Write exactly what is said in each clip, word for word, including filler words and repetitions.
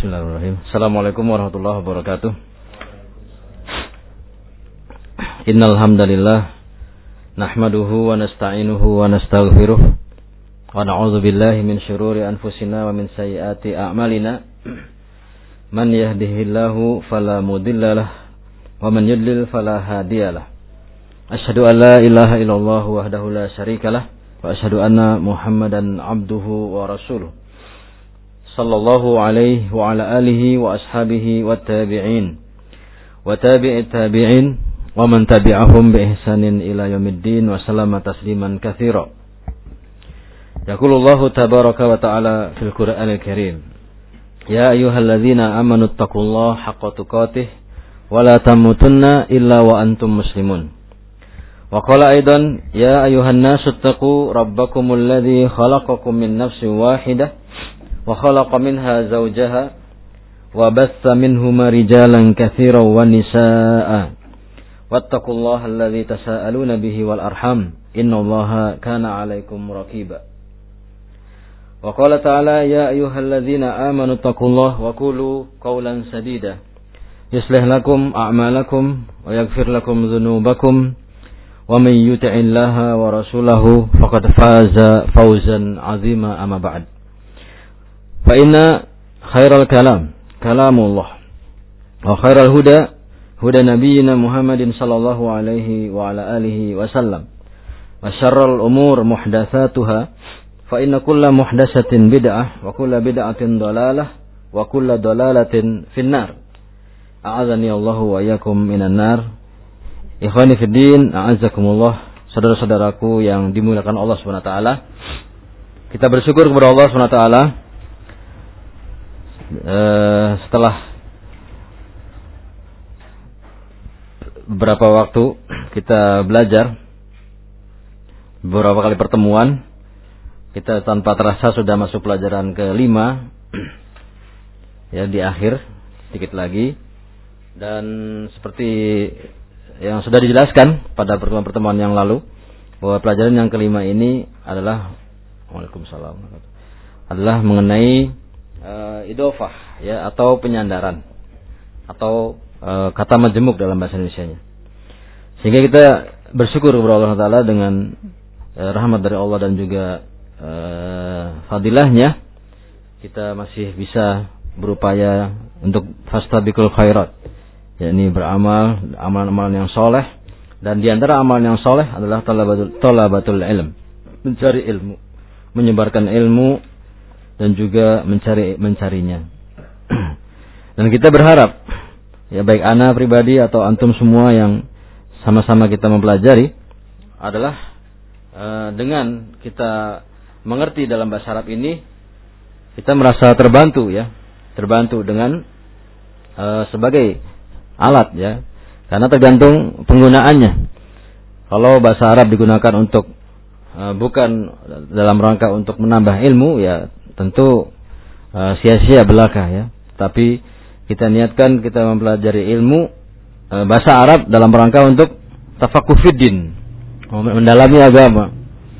Bismillahirrahmanirrahim. Assalamualaikum warahmatullahi wabarakatuh. Innal hamdalillah nahmaduhu wa nasta'inuhu wa nastaghfiruh wa na'udzu billahi min shururi anfusina wa min sayyiati a'malina. Man yahdihillahu fala mudhillalah wa man yudlil fala hadiyalah. Asyhadu an la ilaha illallah wahdahu la syarikalah wa asyhadu anna Muhammadan abduhu wa rasuluh. Sallallahu alaihi wa ala alihi wa ashabihi wa tabi'in wa tabi'it tabi'in wa man tabi'ahum bi ihsanin ila yaumiddin wa sallama tasliman katsira. Yaqulullahu tabaraka wa ta'ala fil Qur'anil Karim, ya ayyuhalladzina amanu taqullaha haqqa tuqatih wa la tamutunna illa wa antum muslimun. Wa qala aidan, ya ayyuhan nasu taqu rabbakumul ladzi khalaqakum min nafsin wahidah wa khalaqa minha zawjaha wa batha minhuma rijalan katsiran wa nisaa'a wattaqullaha alladzi tasaaluna bihi wal arham innallaha kana 'alaikum raqiba. Wa qala ta'ala, ya ayyuhalladzina amanu taqullaha wa qulu qawlan sadida yuslih lakum a'malakum wa yaghfir lakum dhunubakum wa may yuti'illaha wa rasulahu faqad faza fawzan 'azima. Amma ba'd. Fa inna khairal kalam kalamullah wa khairal huda huda nabiyyina Muhammadin sallallahu alaihi wa ala alihi wasallam wa syarrul umur muhdatsatuha fa inna kulla muhdatsatin bid'ah wa kulla bid'atin dhalalah wa kulla dhalalatin finnar. A'adzani Allahu wa iyyakum minan nar. Ikhwani fid din, a'azzakumullah. Saudara-saudaraku yang dimuliakan Allah Subhanahu wa taala, kita bersyukur kepada Allah Subhanahu wa taala Uh, setelah beberapa waktu kita belajar, beberapa kali pertemuan, kita tanpa terasa sudah masuk pelajaran kelima, ya di akhir sedikit lagi. Dan seperti yang sudah dijelaskan pada pertemuan-pertemuan yang lalu, bahwa pelajaran yang kelima ini adalah Waalaikumsalam adalah mengenai Uh, idofah, ya, atau penyandaran, atau uh, kata majemuk dalam bahasa Indonesianya. Sehingga kita bersyukur kepada Allah Taala dengan uh, rahmat dari Allah dan juga uh, fadilahnya, kita masih bisa berupaya untuk fastabiqul khairat, yakni beramal amalan-amalan yang soleh. Dan di antara amalan yang soleh adalah talabatul, talabatul ilm, mencari ilmu, menyebarkan ilmu dan juga mencari mencarinya. Dan kita berharap, ya, baik ana pribadi atau antum semua yang sama-sama kita mempelajari, adalah uh, dengan kita mengerti dalam bahasa Arab ini, kita merasa terbantu, ya, terbantu dengan uh, sebagai alat, ya, karena tergantung penggunaannya. Kalau bahasa Arab digunakan untuk uh, bukan dalam rangka untuk menambah ilmu, ya tentu uh, sia-sia belaka, ya. Tapi kita niatkan kita mempelajari ilmu uh, bahasa Arab dalam rangka untuk tafaqquh fiddin, mendalami agama,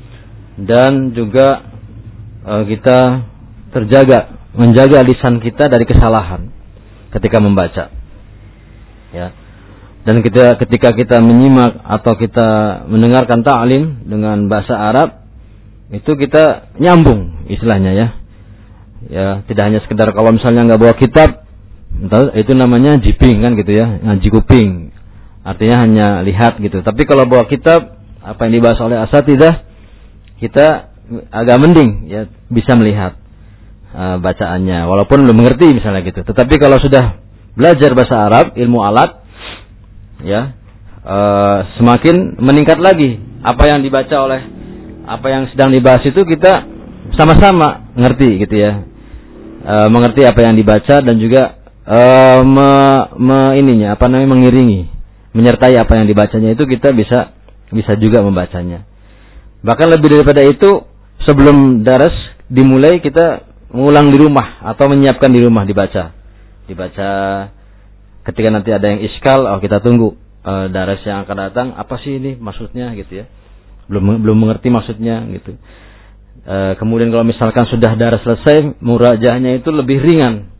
dan juga uh, kita terjaga, menjaga lisan kita dari kesalahan ketika membaca, ya. Dan kita ketika kita menyimak atau kita mendengarkan ta'lim dengan bahasa Arab, itu kita nyambung istilahnya, ya. Ya, tidak hanya sekedar kalau misalnya nggak bawa kitab, itu namanya jiping, kan gitu, ya, ngaji kuping, artinya hanya lihat gitu. Tapi kalau bawa kitab, apa yang dibahas oleh asatidzah, kita agak mending, ya, bisa melihat uh, bacaannya walaupun belum mengerti misalnya gitu. Tetapi kalau sudah belajar bahasa Arab, ilmu alat, ya, uh, semakin meningkat lagi apa yang dibaca oleh apa yang sedang dibahas itu, kita sama-sama ngerti gitu, ya. E, mengerti apa yang dibaca dan juga e, me, me, ininya apa namanya mengiringi, menyertai apa yang dibacanya, itu kita bisa bisa juga membacanya. Bahkan lebih daripada itu, sebelum daras dimulai kita mengulang di rumah atau menyiapkan di rumah dibaca. Dibaca ketika nanti ada yang iskal, oh kita tunggu e, daras yang akan datang, apa sih ini maksudnya gitu, ya. Belum belum mengerti maksudnya gitu. E, kemudian kalau misalkan sudah daras selesai, murajaahnya itu lebih ringan,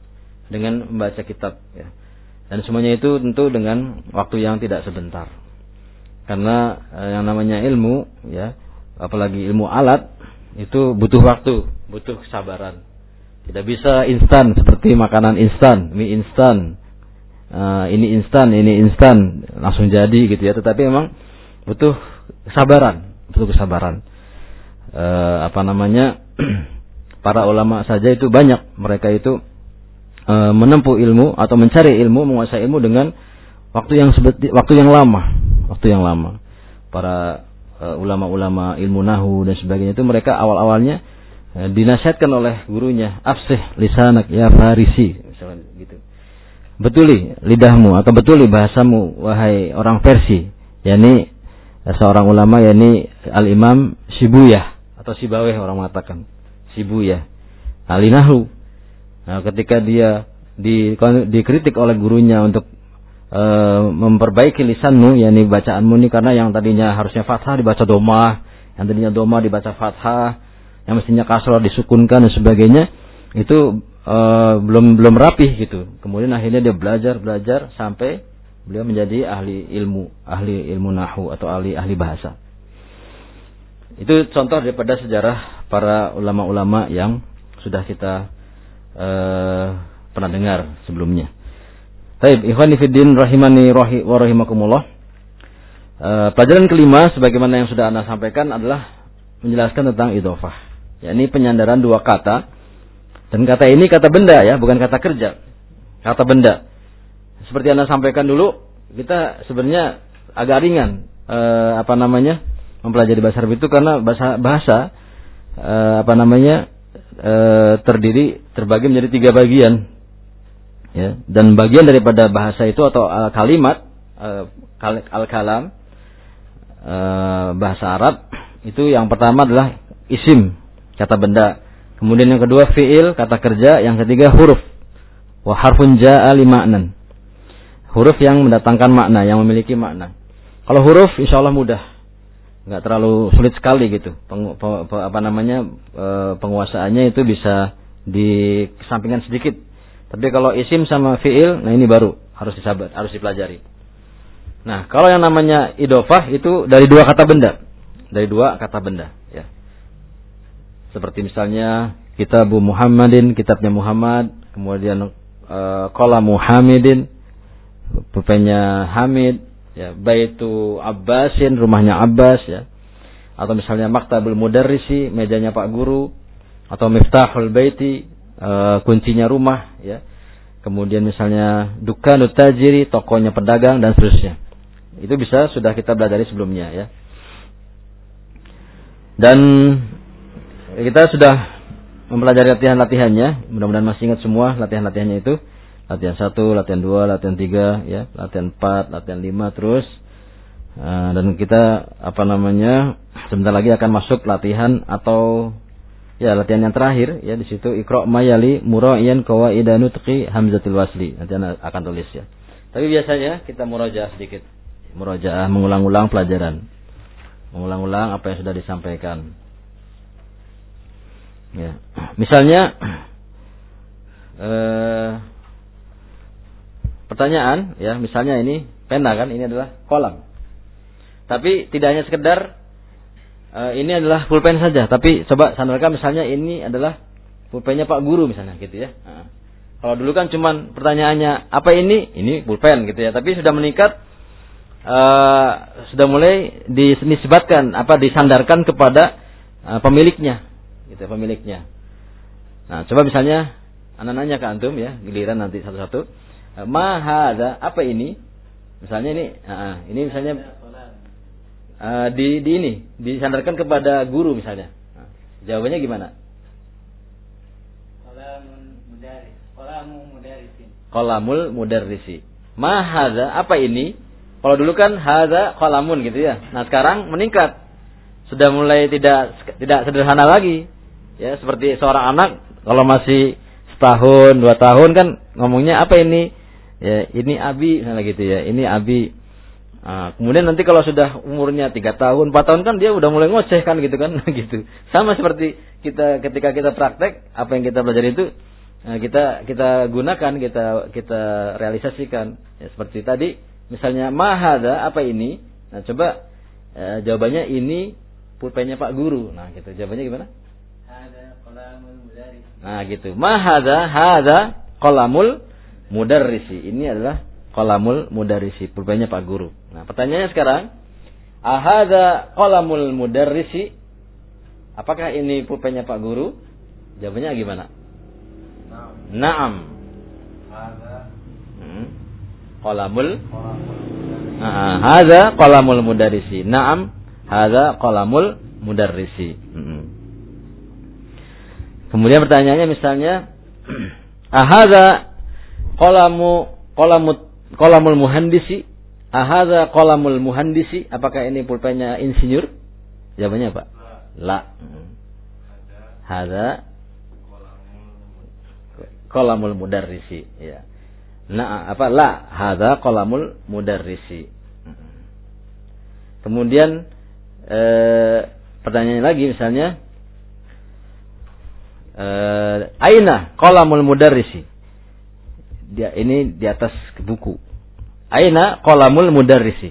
dengan membaca kitab, ya. Dan semuanya itu tentu dengan waktu yang tidak sebentar. Karena eh, yang namanya ilmu, ya, apalagi ilmu alat, itu butuh waktu, butuh kesabaran. Tidak bisa instan seperti makanan instan, mie instan, uh, ini instan, ini instan, langsung jadi gitu ya. Tetapi memang butuh kesabaran, butuh kesabaran. Uh, apa namanya? Para ulama saja itu banyak, mereka itu uh, menempuh ilmu atau mencari ilmu, menguasai ilmu dengan waktu yang sebeti, waktu yang lama, waktu yang lama. Para uh, ulama-ulama ilmu nahu dan sebagainya itu mereka awal-awalnya dinasihatkan oleh gurunya, afsih lisanak ya farisi, misalnya gitu. Betuli lidahmu atau betuli bahasamu wahai orang Persia. yakni seorang ulama yakni Al-Imam Shibuyah atau Sibaweh orang mengatakan. Shibuyah. Ahli nahwu. Nah, ketika dia di, dikritik oleh gurunya untuk e, memperbaiki lisanmu, yakni bacaanmu ini, karena yang tadinya harusnya fathah dibaca domah, yang tadinya domah dibaca fathah, yang mestinya kasrah disukunkan dan sebagainya, itu e, belum belum rapih gitu. Kemudian akhirnya dia belajar belajar sampai beliau menjadi ahli ilmu, ahli ilmu nahwu atau ahli ahli bahasa. Itu contoh daripada sejarah para ulama-ulama yang sudah kita e, pernah dengar sebelumnya. Baik, ikhwani fiddin rahimani wa rahimakumullah. E, pelajaran kelima sebagaimana yang sudah Anda sampaikan adalah menjelaskan tentang idhofah. Yakni penyandaran dua kata, dan kata ini kata benda ya, bukan kata kerja, kata benda. Seperti Anda sampaikan dulu, kita sebenarnya agak ringan e, apa namanya mempelajari bahasa Arab itu, karena bahasa bahasa e, apa namanya e, terdiri terbagi menjadi tiga bagian, ya. Dan bagian daripada bahasa itu atau al kalimat e, al kalam e, bahasa Arab itu yang pertama adalah isim, kata benda. Kemudian yang kedua fi'il, kata kerja. Yang ketiga huruf. Wa harfun ja'a li ma'nan. Huruf yang mendatangkan makna, yang memiliki makna. Kalau huruf insyaallah mudah. Enggak terlalu sulit sekali gitu. Peng, pe, pe, apa namanya? E, penguasaannya itu bisa dikesampingkan sedikit. Tapi kalau isim sama fi'il, nah ini baru harus disabar, harus dipelajari. Nah, kalau yang namanya idhofah itu dari dua kata benda. Dari dua kata benda, ya. Seperti misalnya Kitabu Muhammadin, kitabnya Muhammad, kemudian uh, Qala Muhammadin, pulpennya Hamid, ya, Baitu Abbasin, rumahnya Abbas, ya. Atau misalnya Maktabul Mudarrisi, mejanya Pak Guru, atau Miftahul Baiti, uh, kuncinya rumah, ya. Kemudian misalnya Dukanut Tajiri, tokonya pedagang, dan seterusnya. Itu bisa sudah kita pelajari sebelumnya, ya. Dan kita sudah mempelajari latihan-latihannya. Mudah-mudahan masih ingat semua latihan-latihannya itu. Latihan satu, latihan dua, latihan tiga, ya, latihan empat, latihan lima, terus. Uh, dan kita apa namanya sebentar lagi akan masuk latihan atau ya latihan yang terakhir, ya, di situ Iqra' mayali mura'iyan qawaida nutqi hamzatil wasli. Nanti Anda akan tulis, ya. Tapi biasanya kita murajaah sedikit. Murajaah, mengulang-ulang pelajaran. Mengulang-ulang apa yang sudah disampaikan. Ya. Misalnya eh, pertanyaan, ya, misalnya ini pena kan, ini adalah kolam. Tapi tidak hanya sekedar eh, ini adalah pulpen saja, tapi coba sandarkan misalnya ini adalah pulpennya Pak Guru misalnya gitu, ya. Nah, kalau dulu kan cuman pertanyaannya apa ini? Ini pulpen gitu, ya. Tapi sudah meningkat, eh, sudah mulai dinisbatkan apa disandarkan kepada eh, pemiliknya. Gitu, pemiliknya. Nah, coba misalnya anak nanya ke antum, ya, giliran nanti satu-satu. Ma hadza, apa ini? Misalnya ini, uh, ini misalnya uh, di di ini disandarkan kepada guru misalnya. Nah, jawabannya gimana? Qalamul mudarris. Qalamul mudarrisin. Qalamul mudarrisi. Ma hadza, apa ini? Kalau dulu kan hadza qalamun gitu, ya. Nah, sekarang meningkat. Sudah mulai tidak tidak sederhana lagi. Ya, seperti seorang anak kalau masih setahun, dua tahun kan ngomongnya apa ini? Ya, ini abi misalnya gitu, ya. Ini abi. Nah, kemudian nanti kalau sudah umurnya tiga tahun, empat tahun kan dia udah mulai ngoceh kan gitu kan gitu. Sama seperti kita ketika kita praktek, apa yang kita pelajari itu Nah, kita kita gunakan, kita kita realisasikan. Ya, seperti tadi, misalnya ma hadza, apa ini? Nah, coba eh, jawabannya ini pulpennya Pak Guru. Nah, gitu. Jawabannya gimana? Hadza qalamul mudarris. Nah, gitu. Ma hadza, hadza qalamul mudarrisi. Ini adalah qalamul mudarrisi, pulpennya Pak Guru. Nah, pertanyaannya sekarang, ahadza qalamul mudarrisi? Apakah ini pulpennya Pak Guru? Jawabannya gimana? Naam. Hadza Hmm. Qalamul Ah, hadza qalamul mudarrisi. Naam, hadza qalamul mudarrisi. Hmm. Kemudian pertanyaannya misalnya, ahadza qalamu qalamut qalamul muhandisi? Ahadza qalamul muhandisi? Apakah ini pulpennya insinyur? Jawabannya apa? La. Hmm. Hadza qalamul mudarrisi, ya. Nah, apa la? Hadza qalamul mudarrisi. Kemudian eh, pertanyaan lagi misalnya, eh, aina qalamul mudarrisi? Dia ini di atas buku. Aina qalamul mudarrisi?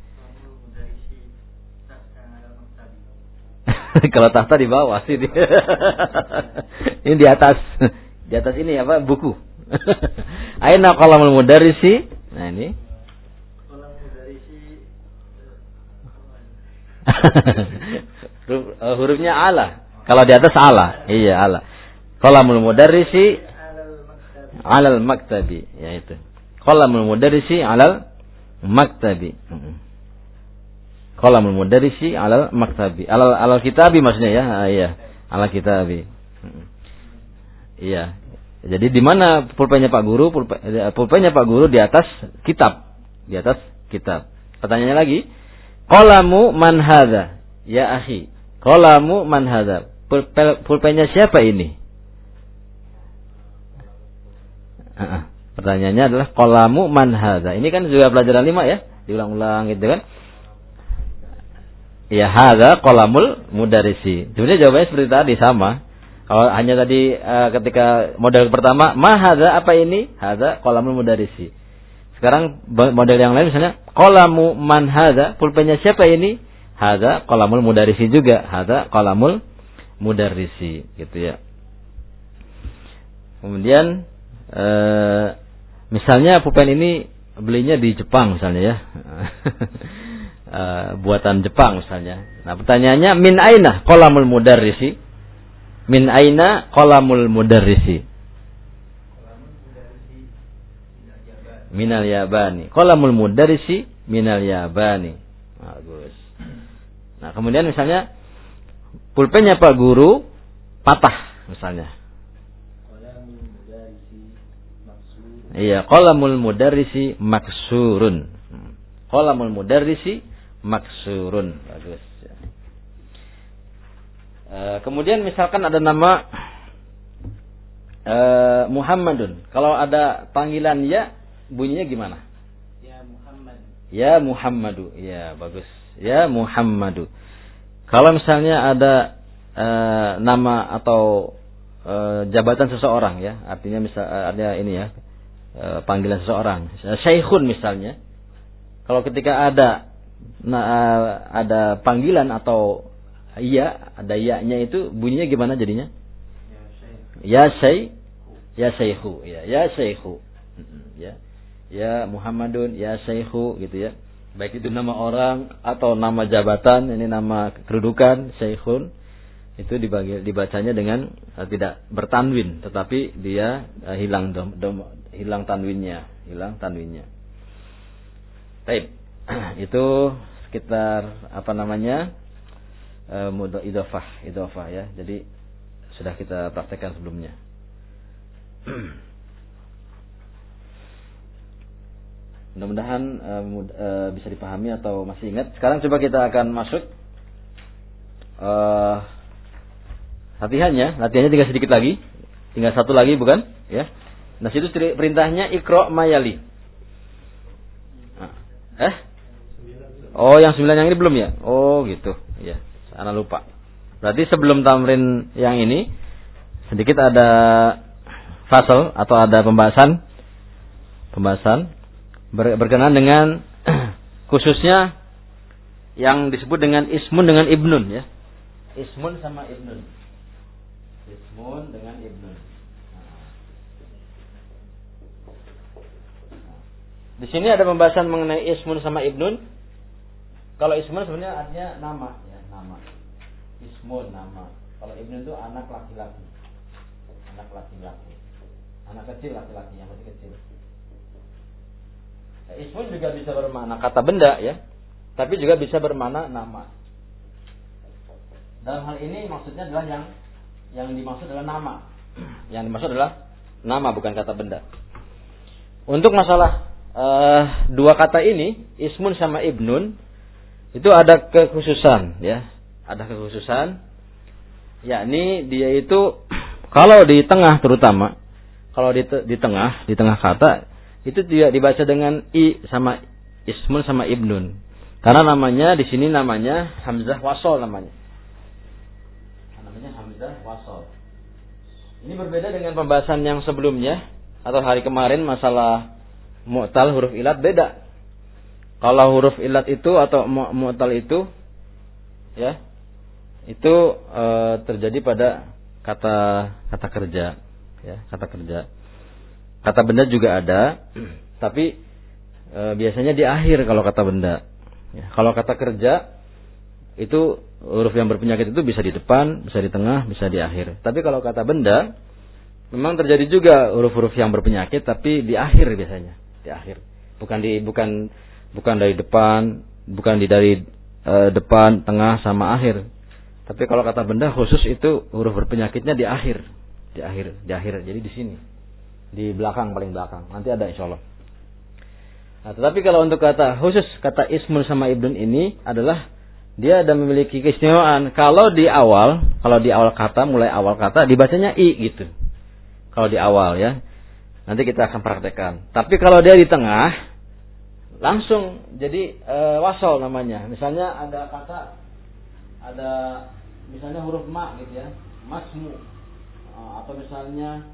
Kalau tahta di bawah sih. Ini di atas. Di atas ini apa? Buku. Aina qalamul mudarrisi? Nah, ini. Qalam mudarrisi. Hurufnya ala. Kalau di atas ala. Iya, ala. Qalamul mudarrisi alal maktabi. Ya itu. Qalamul mudarrisi alal maktabi. Qalamul mudarrisi alal maktabi. Alal alal kitabi maksudnya ya. Ah, iya. Alal kitabi. Iya. Jadi di mana pulpennya Pak Guru? Pulpen, pulpennya Pak Guru di atas kitab. Di atas kitab. Pertanyaannya lagi, qalamu man hadza? Ya akhi, qalamu man hadza? Pulpennya siapa ini? Uh-uh. Pertanyaannya adalah qalamu man hadza? Ini kan juga pelajaran lima ya, diulang-ulang gitu kan? Ya, hadza qalamul mudarrisi. Sebenarnya jawabannya seperti tadi sama. Kalau hanya tadi uh, ketika model pertama, ma hadza, apa ini? Hadza qalamul mudarrisi. Sekarang model yang lain misalnya, qalamu man hadza? Pulpennya siapa ini? Hadza qalamul mudarrisi juga. Hadza qalamul mudarrisi, gitu ya. Kemudian uh, misalnya pulpen ini belinya di Jepang misalnya ya. uh, buatan Jepang misalnya. Nah, pertanyaannya, min aina qalamul mudarrisi? Min aina qalamul mudarrisi? Minal yabani. Qalamul mudarrisi minal yabani. Bagus. Nah, kemudian misalnya pulpennya Pak Guru patah misalnya. Qalamul mudarrisi maksurun. Iya, qalamul mudarrisi maksurun. Qalamul mudarrisi maksurun. Bagus. Uh, kemudian misalkan ada nama uh, Muhammadun. Kalau ada panggilan ya, bunyinya gimana? Ya Muhammad. Ya Muhammadu. Ya, bagus. Ya Muhammadu. Kalau misalnya ada uh, nama atau uh, jabatan seseorang ya, artinya misal uh, ada ini ya, uh, panggilan seseorang. Syekhun misalnya. Kalau ketika ada nah, uh, ada panggilan atau iya, ada ya-nya itu bunyinya gimana jadinya? Ya syekh. Ya syekhu, ya, ya syekhu. Ya. Ya Muhammadun, ya syekhu gitu ya. Baik itu nama orang atau nama jabatan, ini nama kedudukan, syekhun. Itu dibagi, dibacanya dengan uh, tidak bertanwin, tetapi dia uh, hilang dom, dom, hilang tanwinnya, hilang tanwinnya. Baik. Itu sekitar apa namanya? Uh, mudah idhofah, idhofah ya. Jadi sudah kita praktekkan sebelumnya. Mudah-mudahan uh, mud- uh, bisa dipahami atau masih ingat. Sekarang coba kita akan masuk uh, latihannya. Latihannya tinggal sedikit lagi, tinggal satu lagi bukan? Ya. Nah situ perintahnya ikro mayali. Nah, eh? Oh yang sembilan yang ini belum ya? Oh gitu. Ya. Ana lupa. Berarti sebelum tamrin yang ini sedikit ada fasal atau ada pembahasan pembahasan ber, berkenaan dengan khususnya yang disebut dengan ismun dengan ibnun ya. Ismun sama ibnun. Ismun dengan ibnun. Nah. Di sini ada pembahasan mengenai ismun sama ibnun. Kalau ismun sebenarnya artinya nama ya, nama. Ismun nama. Kalau ibnun itu anak laki-laki. Anak laki-laki. Anak kecil laki-laki yang masih kecil. Ya, ismun juga bisa bermakna kata benda ya. Tapi juga bisa bermakna nama. Dalam hal ini maksudnya adalah yang yang dimaksud adalah nama. Yang dimaksud adalah nama bukan kata benda. Untuk masalah uh, dua kata ini, ismun sama ibnun, itu ada kekhususan ya. Ada kekhususan yakni dia itu kalau di tengah terutama, kalau di di tengah, di tengah kata itu tidak dibaca dengan i sama ismun sama ibnun. Karena namanya di sini namanya hamzah wasol namanya. Namanya hamzah wasol. Ini berbeda dengan pembahasan yang sebelumnya atau hari kemarin masalah mu'tal huruf ilat beda. Kalau huruf ilat itu atau mu'tal itu ya itu e, terjadi pada kata kata kerja ya, kata kerja. Kata benda juga ada, tapi e, biasanya di akhir kalau kata benda. Ya, kalau kata kerja itu huruf yang berpenyakit itu bisa di depan, bisa di tengah, bisa di akhir. Tapi kalau kata benda memang terjadi juga huruf-huruf yang berpenyakit tapi di akhir biasanya, di akhir. Bukan di bukan bukan dari depan, bukan di dari e, depan, tengah sama akhir. Tapi kalau kata benda khusus itu huruf berpenyakitnya di akhir, di akhir, di akhir. Jadi di sini, di belakang paling belakang. Nanti ada insyaallah. Nah, tetapi kalau untuk kata khusus kata ismun sama ibnun ini adalah dia ada memiliki keistimewaan. Kalau di awal, kalau di awal kata, mulai awal kata dibacanya i gitu. Kalau di awal ya. Nanti kita akan praktekkan. Tapi kalau dia di tengah langsung jadi e, wasol namanya. Misalnya ada kata ada misalnya huruf ma gitu ya. Masmu e, atau misalnya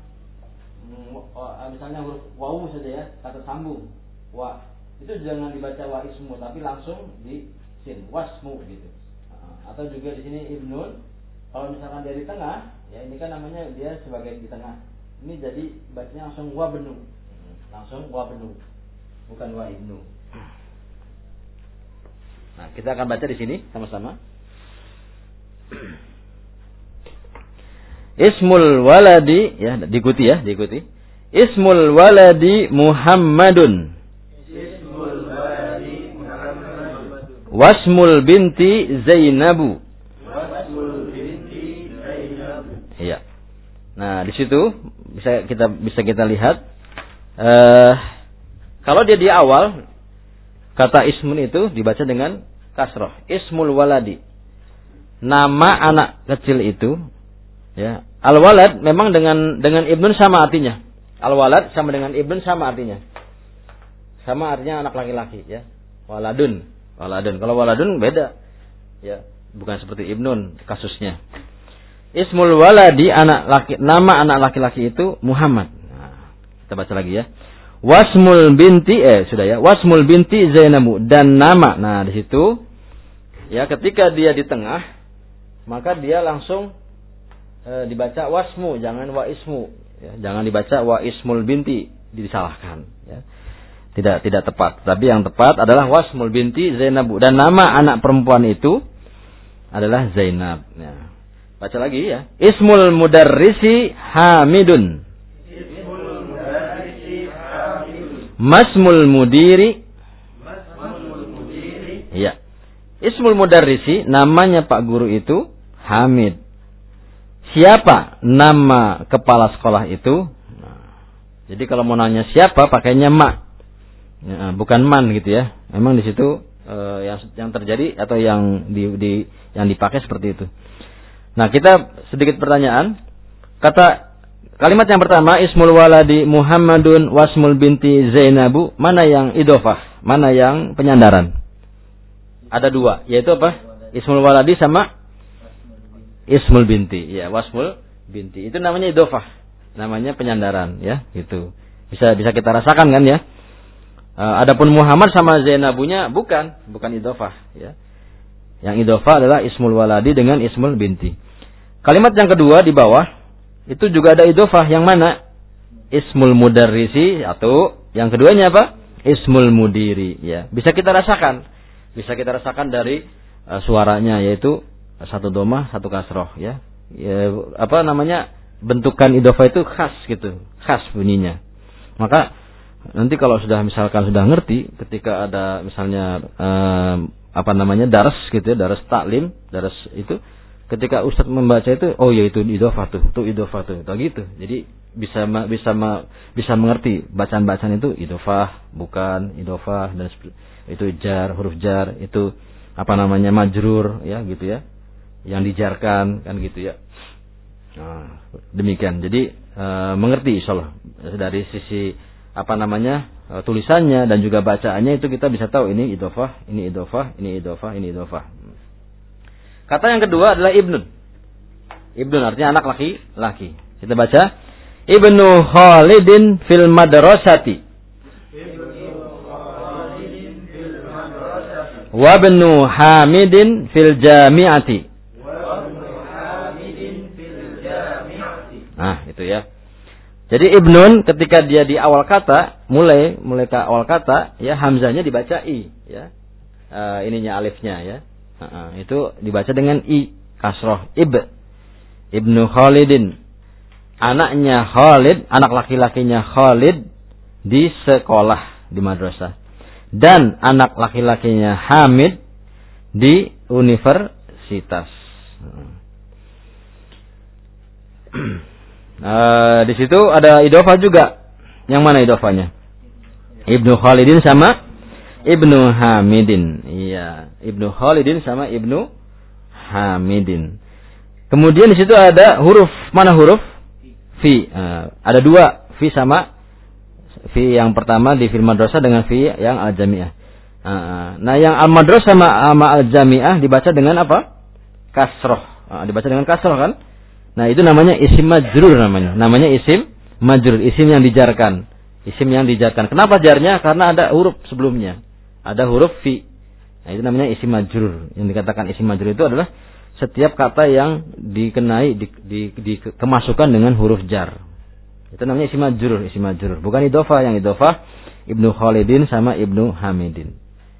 misalnya huruf wawu saja ya, kata sambung. Wa itu jangan dibaca wa ismu tapi langsung di sin wasmu gitu. Atau juga di sini ibnun kalau misalkan dia di tengah ya ini kan namanya dia sebagai di tengah. Ini jadi bacanya langsung wa benu. Langsung wa benu. Bukan wa ibnu. Nah, kita akan baca di sini sama-sama. Ismul waladi ya diikuti ya, diikuti. Ismul waladi Muhammadun. Wasmul binti Zainabu. Wasmul binti Zainabu. Iya. Nah, di situ bisa kita bisa kita lihat uh, kalau dia di awal kata ismun itu dibaca dengan kasroh. Ismul waladi. Nama anak kecil itu ya. Al-walad memang dengan dengan ibnun sama artinya. Al-walad sama dengan ibnun sama artinya. Sama artinya anak laki-laki ya. Waladun. Waladun. Kalau waladun beda. Ya, bukan seperti ibnun kasusnya. Ismul waladi anak laki, nama anak laki-laki itu Muhammad. Nah, kita baca lagi ya. Wasmul binti eh sudah ya. Wasmul binti Zainabu dan nama. Nah, di situ ya ketika dia di tengah maka dia langsung e, dibaca wasmu, jangan wa ismu. Ya, jangan dibaca wa ismul binti, disalahkan ya. Tidak tidak tepat. Tapi yang tepat adalah wasmul binti Zainabu dan nama anak perempuan itu adalah Zainab. Ya. Baca lagi ya. Ismul mudarrisi Hamidun. Ismul mudarrisi Hamidun. Masmul mudiri. Masmul mudiri. Iya. Ismul mudarrisi namanya Pak Guru itu Hamid. Siapa nama kepala sekolah itu? Nah, jadi kalau mau nanya siapa pakainya mak. Ya, bukan man gitu ya. Memang di situ eh, yang yang terjadi atau yang di, di yang dipakai seperti itu. Nah, kita sedikit pertanyaan. Kata kalimat yang pertama ismul waladi Muhammadun wasmul binti Zainabu, mana yang idhofah? Mana yang penyandaran? Ada dua, yaitu apa? Ismul waladi sama ismul binti. Ya, wasmul binti. Itu namanya idhofah. namanya penyandaran ya, gitu. Bisa bisa kita rasakan kan ya. Uh, adapun Muhammad sama Zainabunya bukan, bukan idhofah ya. Yang idhofah adalah ismul waladi dengan ismul binti. Kalimat yang kedua di bawah itu juga ada idhofah, yang mana? Ismul mudarrisi, atau yang keduanya apa? Ismul mudiri ya. Bisa kita rasakan. Bisa kita rasakan dari uh, suaranya, yaitu satu domah, satu kasroh ya. Ya, apa namanya? Bentukan idhofah itu khas gitu, khas bunyinya. Maka nanti kalau sudah misalkan sudah ngerti, ketika ada misalnya uh, apa namanya? Daras gitu ya, daras taklim, daras itu, ketika ustadz membaca itu, oh ya itu idhofah tuh, itu idhofah tuh, atau gitu. Jadi bisa bisa bisa mengerti bacaan-bacaan itu idhofah, bukan idhofah, dan itu jar, huruf jar, itu apa namanya majrur ya gitu ya, yang dijarkan kan gitu ya. Nah, demikian. Jadi e, mengerti insyaallah dari sisi apa namanya e, tulisannya dan juga bacaannya, itu kita bisa tahu ini idhofah, ini idhofah, ini idhofah, ini idhofah. Kata yang kedua adalah ibnun. Ibnun artinya anak laki-laki. Kita baca Ibnu Khalidin fil madrasati. Wa ibnu Hamidin fil jami'ati. Nah, itu ya. Jadi ibnun ketika dia di awal kata, mulai mulai ke awal kata, ya hamzahnya dibaca i, ya. Uh, ininya alifnya ya. Uh, itu dibaca dengan i, kasroh, ib. Ibnu Khalidin. Anaknya Khalid, anak laki-lakinya Khalid di sekolah, di madrasah. Dan anak laki-lakinya Hamid di universitas. Uh, di situ ada idhofah juga. Yang mana idhofahnya? Ibnu Khalidin sama Ibnu Hamidin. Iya, Ibnu Khalidin sama Ibnu Hamidin. Kemudian di situ ada huruf, mana huruf? Fi. Uh, ada dua, fi sama fi yang pertama di fil madrasah dengan fi yang al-jami'ah. Uh, nah, yang al-madrasah sama, sama al-jami'ah dibaca dengan apa? Kasroh. Uh, dibaca dengan kasroh kan? Nah, itu namanya isim majrur namanya. Namanya isim majrur, isim yang dijarkan. Isim yang dijarkan. Kenapa jarnya? Karena ada huruf sebelumnya. Ada huruf fi. Nah, itu namanya isim majrur. Yang dikatakan isim majrur itu adalah setiap kata yang dikenai di, di, di kemasukan dengan huruf jar. Itu namanya isim majrur, isim majrur. Bukan idhofah, yang idhofah Ibnu Khalidin sama Ibnu Hamidin.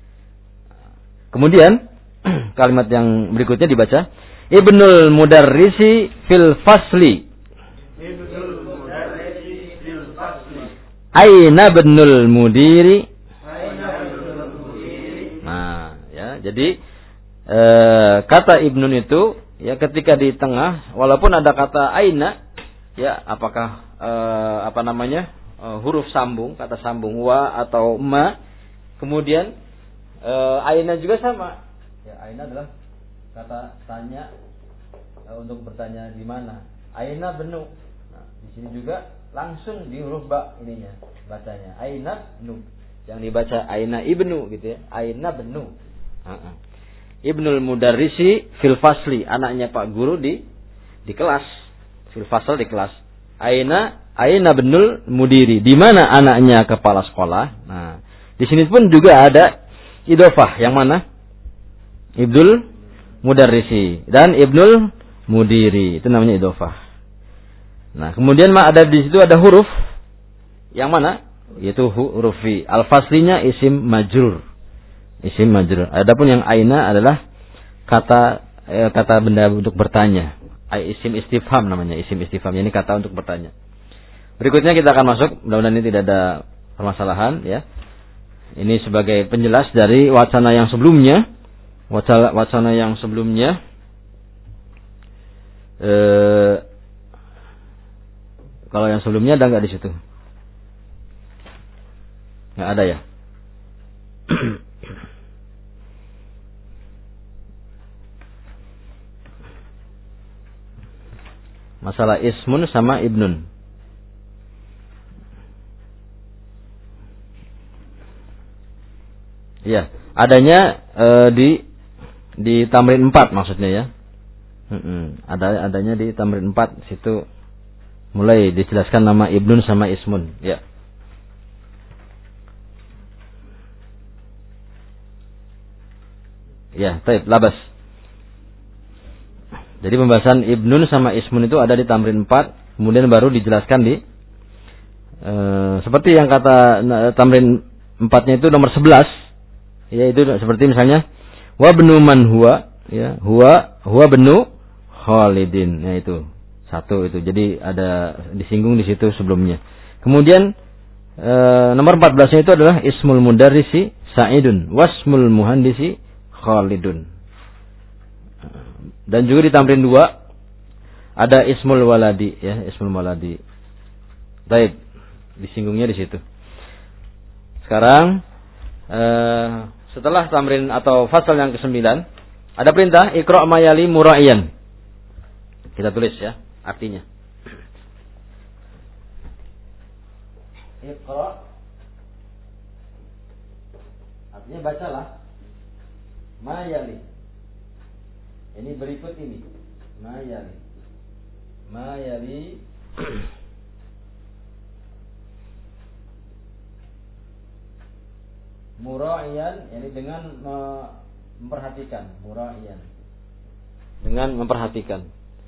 Kemudian kalimat yang berikutnya dibaca Ibnul Mudarrisi fil fasli. Ibnul Mudarrisi fil fasli. Aina ibnul mudiri? Aina ibnul mudiri? Nah, ya, jadi e, kata ibnun itu ya ketika di tengah, walaupun ada kata aina, ya apakah e, apa namanya? E, huruf sambung, kata sambung wa atau ma. Kemudian e, aina juga sama. Ya, aina adalah kata tanya, uh, untuk bertanya di mana. Aina benu. Nah, di sini juga langsung di huruf ba ininya bacanya. Aina benu. Yang dibaca aina ibnu gitu ya. Aina benu. Uh-uh. Ibnul Mudarrisi fil fasli, anaknya Pak Guru di di kelas. Fil fasl di kelas. Aina aina benul mudiri. Di mana anaknya kepala sekolah? Nah, di sini pun juga ada idhofah, yang mana? Ibnul Mudarrisi dan Ibnul Mudiri, itu namanya idhofah. Nah, kemudian ada di situ ada huruf yang mana? Yaitu huruf fi. Al-faslinya isim majrur. Isim majrur. Adapun yang aina adalah kata eh, kata benda untuk bertanya. Isim istifham namanya, isim istifham. Ini kata untuk bertanya. Berikutnya kita akan masuk, mudah-mudahan ini tidak ada permasalahan ya. Ini sebagai penjelas dari wacana yang sebelumnya. Wacana, wacana yang sebelumnya eh, kalau yang sebelumnya ada nggak di situ? Nggak ada ya? Masalah ismun sama ibnun. Iya, adanya eh, di di tamrin empat maksudnya ya. Mm-mm. Ada adanya di tamrin empat situ mulai dijelaskan nama ibnun sama ismun. Ya. Ya, baik, labas. Jadi pembahasan ibnun sama ismun itu ada di tamrin empat, kemudian baru dijelaskan di e, seperti yang kata tamrin empatnya itu nomor sebelas. Ya, itu seperti misalnya wa benu man huwa, ya, huwa huwa benu Khalidin. Nah, itu. Satu itu. Jadi ada disinggung di situ sebelumnya. Kemudian e, nomor empat belasnya itu adalah ismul mudarrisi Sa'idun wasmul muhandisi Khalidun. Dan juga di tamrin dua ada ismul waladi, ya, ismul waladi. Baik, disinggungnya di situ. Sekarang e, setelah tamrin atau fasal yang kesembilan ada perintah iqra' mayali mura'iyan. Kita tulis ya artinya. Iqra' artinya bacalah mayali. Ini berikut ini. Mayali. Mayali mura'iyan, yani dengan memperhatikan, mura'iyan. Dengan memperhatikan.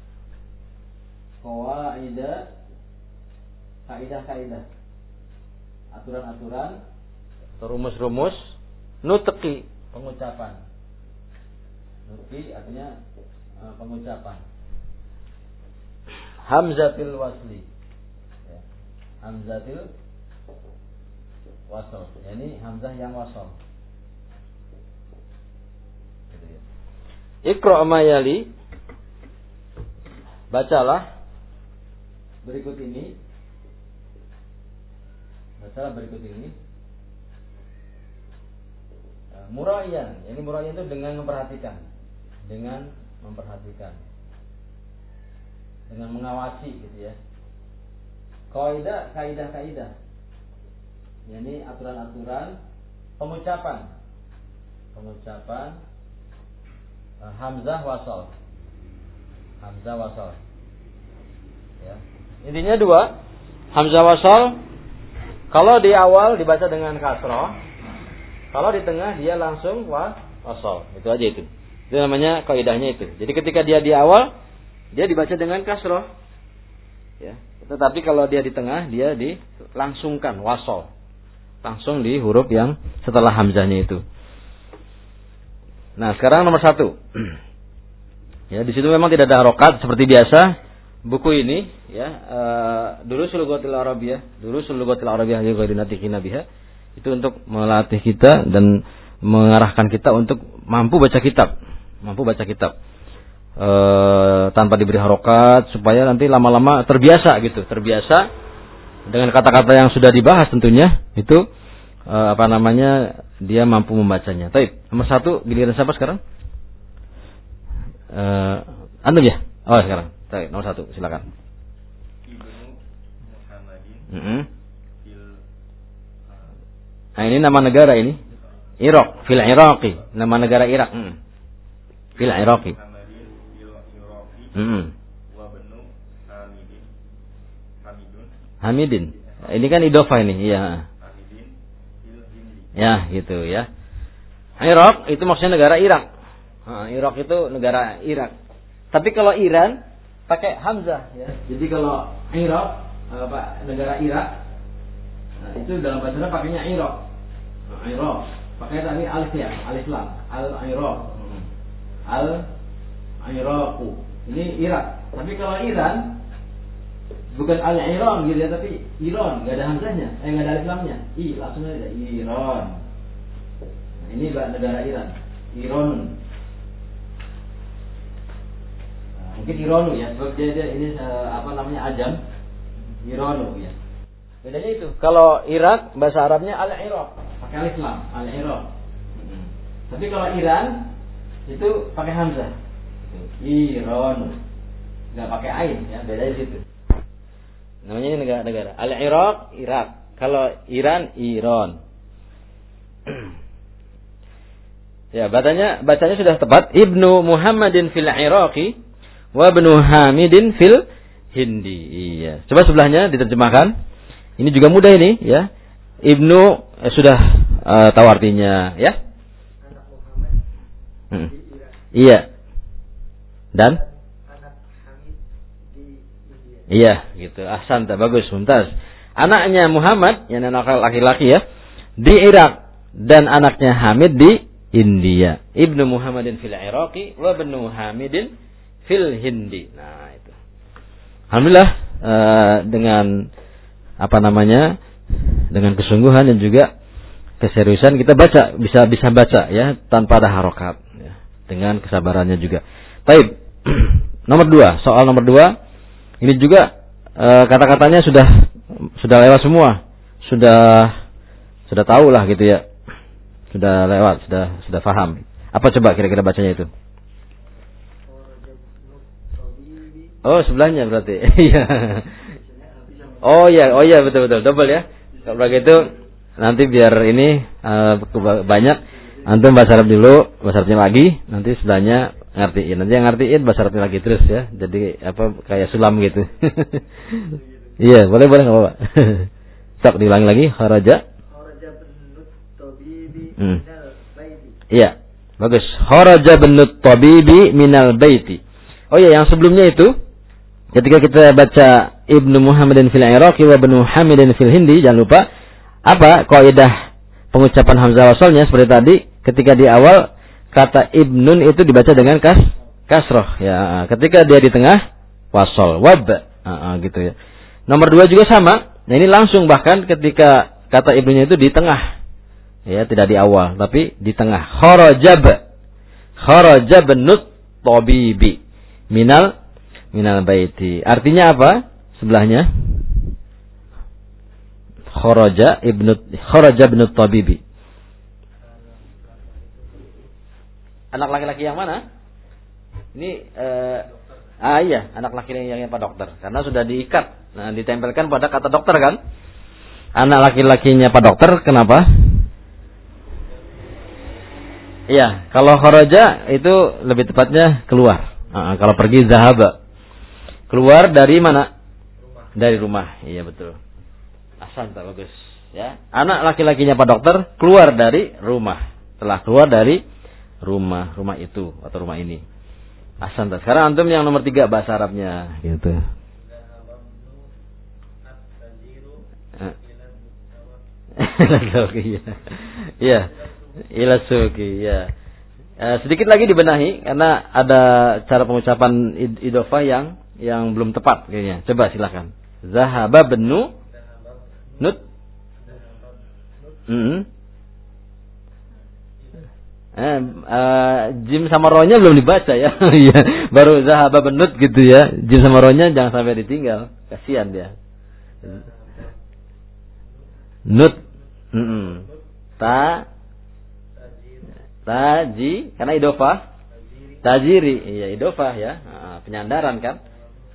Qawaida, kaidah-kaidah, aturan-aturan atau rumus-rumus, nutqi, pengucapan. Nutqi artinya uh, pengucapan. Hamzatil wasli, ya. Hamzatil wasl, yani hamzah yang wasl. Gitu ya. Iqra' ma yali, bacalah berikut ini. Bacalah berikut ini. Mura'iyan, ini mura'iyan itu dengan memperhatikan, dengan memperhatikan, dengan mengawasi, gitu ya. Kaidah, kaidah, kaidah. Yani aturan-aturan pengucapan, pengucapan uh, hamzah wasal, hamzah wasal. Ya. Intinya dua, hamzah wasal. Kalau di awal dibaca dengan kasroh, kalau di tengah dia langsung wasal. Itu aja itu. Itu namanya kaidahnya itu. Jadi ketika dia di awal dia dibaca dengan kasroh, ya. Tetapi kalau dia di tengah dia dilangsungkan wasal, langsung di huruf yang setelah hamzahnya itu. Nah, sekarang nomor satu. Ya, di situ memang tidak ada harokat seperti biasa. Buku ini, ya, uh, dulu Sulugatil Arabiyah, dulu Sulugatil Arabiyah li ghairi natiqina biha. Itu untuk melatih kita dan mengarahkan kita untuk mampu baca kitab, mampu baca kitab. E, tanpa diberi harokat supaya nanti lama-lama terbiasa gitu, terbiasa dengan kata-kata yang sudah dibahas tentunya itu e, apa namanya dia mampu membacanya. Baik, nomor satu giliran siapa sekarang? E, Antum ya? Oh sekarang. Baik, nomor satu silakan. Ibnu Muhammadin. Mm-hmm. Nah ini nama negara ini Irak, fil Iraqi, nama negara Irak. Mm. Fil Iraqi. Hmm. Hamidin. Hamidin. Ini kan idhofah ini, iya. Hamidin. Ya, gitu ya. Irak itu maksudnya negara Irak. Nah, Irak itu negara Irak. Tapi kalau Iran pakai hamzah ya. Jadi kalau Irak apa negara Irak, nah, itu dalam bahasa pakainya Irak. Nah, Irak pakai tadi alif ya, alif lam, al-Irak. Al-Iraqu. Ini Irak. Tapi kalau Iran bukan al-Iran gitu ya, tapi Iran, enggak ada hamzahnya, eh enggak ada alif lamnya. I langsung aja Iran. Nah, ini negara Iran. Iran. Nah, mungkin Iranu ya, sebab dia, dia ini apa namanya ajam. Iranu ya. Bedanya itu. Kalau Irak bahasa Arabnya al-Iraq, pakai alif lam, al-Iraq. Hmm. Tapi kalau Iran itu pakai hamzah. Iran, nggak pakai ain ya, beda di situ. Namanya negara-negara. Al-Iraq, Irak. Kalau Iran, Iran. Ya, bacanya bacanya sudah tepat. Ibnu Muhammadin fil Iraqi wa ibnu Hamidin fil Hindi. Iya. Coba sebelahnya diterjemahkan. Ini juga mudah ini, ya. Ibnu eh, sudah uh, tahu artinya, ya. Anak Muhammad Hmm. di Irak. Iya. Dan Anak Hamid di India. iya, gitu. Ahsan, bagus, mumtaz. Anaknya Muhammad, yang anak laki-laki ya, di Irak dan anaknya Hamid di India. Ibnu Muhammadin fil Iraqi wa ibnu Hamidin fil Hindi. Nah, itu. Alhamdulillah uh, dengan apa namanya? Dengan kesungguhan dan juga keseriusan kita baca, bisa bisa baca ya tanpa ada harokat ya, dengan kesabarannya juga. Baik. Nomor dua, soal nomor dua. Ini juga uh, kata-katanya sudah sudah lewat semua. Sudah sudah tahu lah gitu ya. Sudah lewat, sudah sudah paham. Apa coba kira-kira bacanya itu? Oh, sebelahnya berarti. Iya. Oh iya, oh iya betul-betul double ya. Kalau begitu nanti biar ini uh, banyak antum bahasa Arab dulu, bahasa Arabnya lagi, nanti sebelahnya ngertiin. Nanti yang ngertiin bahasa Arabnya lagi terus ya. Jadi apa kayak sulam gitu. Iya, boleh boleh enggak apa-apa. Sok diulangi lagi, kharaja. Kharaja bin Tabibi Hmm. minal baiti. Iya, bagus. Kharaja bin Tabibi minal baiti. Oh iya, yang sebelumnya itu ketika kita baca Ibnu Muhammadin fil Iraqi wa ibnu Hamidin fil Hindi, jangan lupa apa kaidah pengucapan hamzah wasalnya seperti tadi, ketika di awal kata ibnun itu dibaca dengan kas kasroh ya, ketika dia di tengah wasal wab uh, uh, gitu ya. Nomor dua juga sama. Nah, ini langsung bahkan ketika kata ibnunya itu di tengah ya, tidak di awal tapi di tengah. Kharajab kharajab nut tabibi minal minal baiti. Artinya apa? Sebelahnya kharaja ibnu kharaja ibnu tabibi. Anak laki-laki yang mana? Ini eh, ah iya, anak laki-laki yang, yang Pak Dokter. Karena sudah diikat. Nah, ditempelkan pada kata dokter kan? Anak laki-lakinya Pak Dokter, kenapa? Iya, kalau kharaja itu lebih tepatnya keluar. Uh, kalau pergi zahaba. Keluar dari mana? Rumah. Dari rumah. Iya betul. Ahsan, bagus. Ya, anak laki-lakinya Pak Dokter keluar dari rumah. Telah keluar dari rumah, rumah itu atau rumah ini. Ahsan. Sekarang antum yang nomor tiga bahasa Arabnya, gitu. Iya. Iya. Ila suki, ya. Eh, sedikit lagi dibenahi karena ada cara pengucapan id- idofah yang yang belum tepat kayaknya. Coba silakan. Zahaba benu nut. Mm-hmm. Eh, uh, jim sama rohnya belum dibaca ya. Iya, baru zahaba benut gitu ya. Jim sama rohnya jangan sampai ditinggal. Kasihan dia. Nut. Mm-hmm. Ta Taji, karena idofah. Tajiri, iya idofah ya. Nah, penyandaran kan.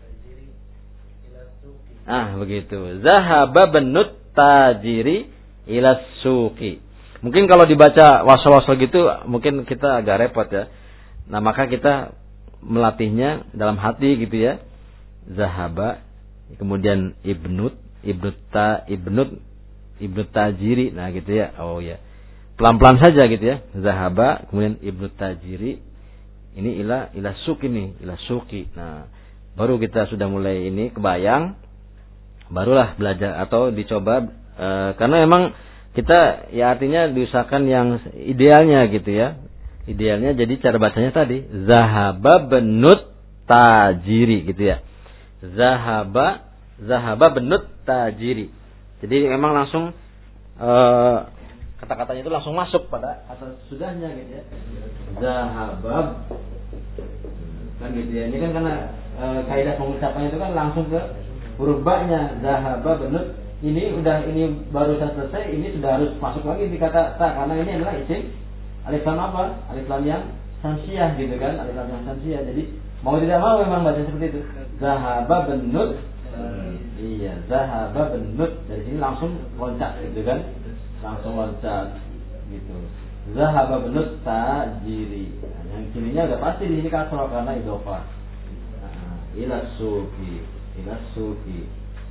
Ah, begitu. Zahaba benut tajiri ila suqi. Mungkin kalau dibaca wasal-wasal gitu mungkin kita agak repot ya. Nah, maka kita melatihnya dalam hati gitu ya. Zahaba, kemudian ibnut, ibnut ta, ibnut, ibnut tajiri. Nah, gitu ya. Oh ya. Pelan-pelan saja gitu ya. Zahaba, kemudian ibnu tajiri. Ini ila ila suki nih, ila suki. Nah, baru kita sudah mulai ini kebayang. Barulah belajar atau dicoba e, karena memang kita ya artinya diusahakan yang idealnya gitu ya. Idealnya jadi cara bacanya tadi zahaba benut tajiri gitu ya. Zahaba zahaba benut tajiri. Jadi memang langsung e, kata-katanya itu langsung masuk pada kata sudahnya gitu ya. Zahabab. Kan gitu ya. Ini kan karena e, kaidah pengucapannya itu kan langsung ke huruf ba-nya. Zahaba benut. Ini udah ini baru selesai, ini sudah harus masuk lagi di kata ta karena ini adalah isim alif lam apa? Alif lam yang sansiyah gitu kan. Alif lam yang sansiyah. Jadi mau tidak mau memang baca seperti itu. Zahaba benut. Hmm, iya, zahaba benut. Dari sini langsung loncat gitu kan. Langsung loncat gitu. Zahaba benut tajiri. Nah, yang kirinya udah pasti di sini kasroh karena idofah. Nah, ila sufi. Ilas suki.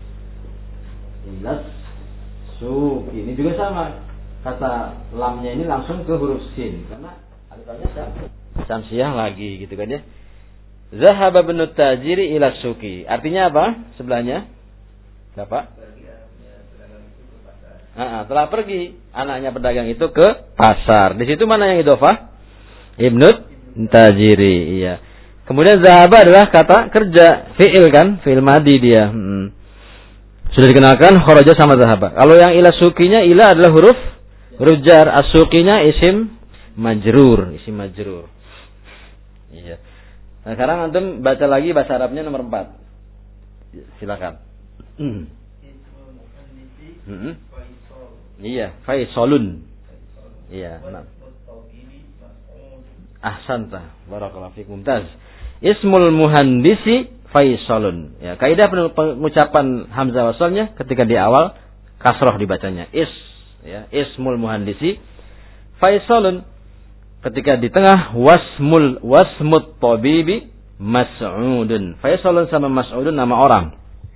Ilas suki. Ini juga sama. Kata lamnya ini langsung ke huruf sin karena alifnya samsiah lagi gitu kan ya. Zahaba ibnu tajiri ila suki. Artinya apa? Sebelahnya? Bapak? Nah, telah pergi anaknya pedagang itu ke pasar. Di situ mana yang idhofah? Ibnu tajiri, iya. Kemudian zahaba adalah kata kerja, fi'il kan? Fi'il madi dia. Hmm. Sudah dikenalkan kharaja sama zahaba. Kalau yang ila sukinya ila adalah huruf huruf jar, as-sukinya isim majrur, isim majrur. Iya. Nah, sekarang antum baca lagi bahasa Arabnya nomor empat. Silakan. Hmm. Hmm. Iya, Faisalun. Iya, nah. Ahsanta, barakallahu fiik, mumtaz. Ismul muhandisi Faisalun. Ya, kaidah pengucapan hamzah wasalnya ketika di awal kasroh dibacanya. Is, ya, ismul muhandisi Faisalun. Ketika di tengah wasmul wasmut tabibi Mas'udun. Faisalun sama Mas'udun nama orang.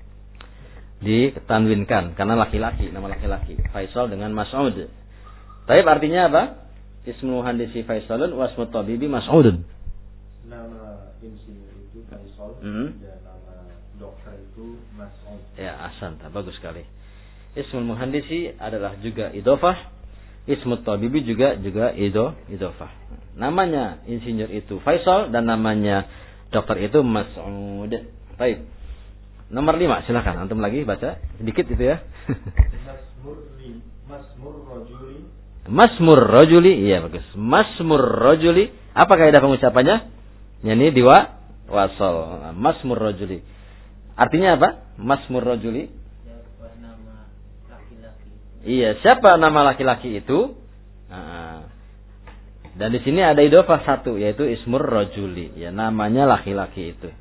Ditanwinkan karena laki-laki, nama laki-laki. Faisal dengan Mas'ud. Tapi artinya apa? Ismul muhandisi Faisalun wasmut tabibi Mas'udun. Nama insinyur itu Faisal Hmm. dan nama dokter itu Mas'ud. Ya, ahsan, bagus sekali. Ismul muhandisi adalah juga idhofah. Ismut tabibi juga juga ido idhofah. Namanya insinyur itu Faisal dan namanya dokter itu Mas'ud. Baik. Nomor lima, silakan antum lagi baca sedikit itu ya. Masmurli, Masmur Rajuli. Masmur Rajuli, iya bagus. Masmur Rajuli, apa kaidah pengucapannya? Yani diwa wasal. Masmur Rajuli. Artinya apa? Masmur Rajuli. Siapa nama laki-laki? Iya, siapa nama laki-laki itu? Nah, dan di sini ada idhofah satu, yaitu ismur rajuli, ya namanya laki-laki itu.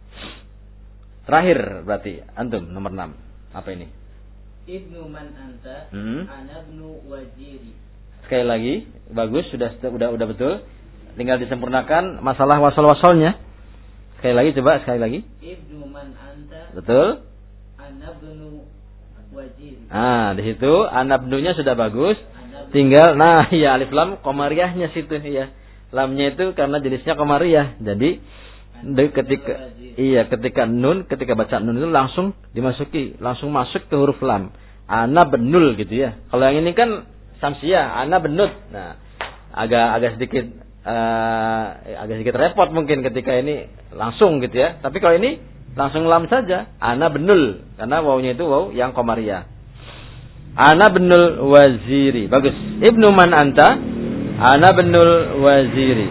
Terakhir berarti antum nomor enam. Apa ini? Ibnu man anta? Hmm. Ana ibnu waziri. Sekali lagi, bagus, sudah sudah udah betul. Tinggal disempurnakan masalah wasal-wasalnya. Sekali lagi coba sekali lagi. Ibnu man anta? Betul? Ana ibnu waziri. Ah, di situ anabnunya sudah bagus. Tinggal nah ya alif lam qamariyahnya situ ya. Lamnya itu karena jenisnya qamariyah. Jadi de, ketika iya ketika nun ketika baca nun itu langsung dimasuki, langsung masuk ke huruf lam. Ana benul gitu ya. Kalau yang ini kan samsiah, ana benut. Nah, agak agak sedikit uh, agak sedikit repot mungkin ketika ini langsung gitu ya. Tapi kalau ini langsung lam saja, ana benul karena wawunya itu waw yang qamariyah. Ana benul waziri. Bagus. Ibnu man anta? Ana benul waziri.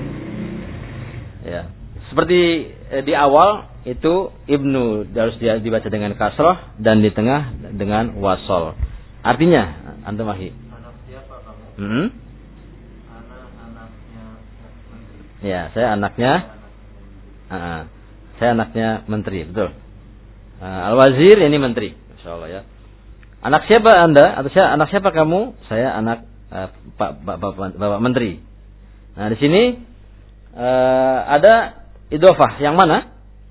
Ya. Seperti eh, di awal itu ibnu harus dibaca dengan kasrah dan di tengah dengan wasol. Artinya antum ahi. Anak siapa kamu? Hmm? Anak anaknya menteri. Ya, saya anaknya uh, saya anaknya menteri, betul. Uh, Al-Wazir ini menteri, insyaallah ya. Anak siapa Anda? Atau saya anak siapa kamu? Saya anak uh, Pak Bapak, Bapak Menteri. Nah, di sini uh, ada idhofah yang mana?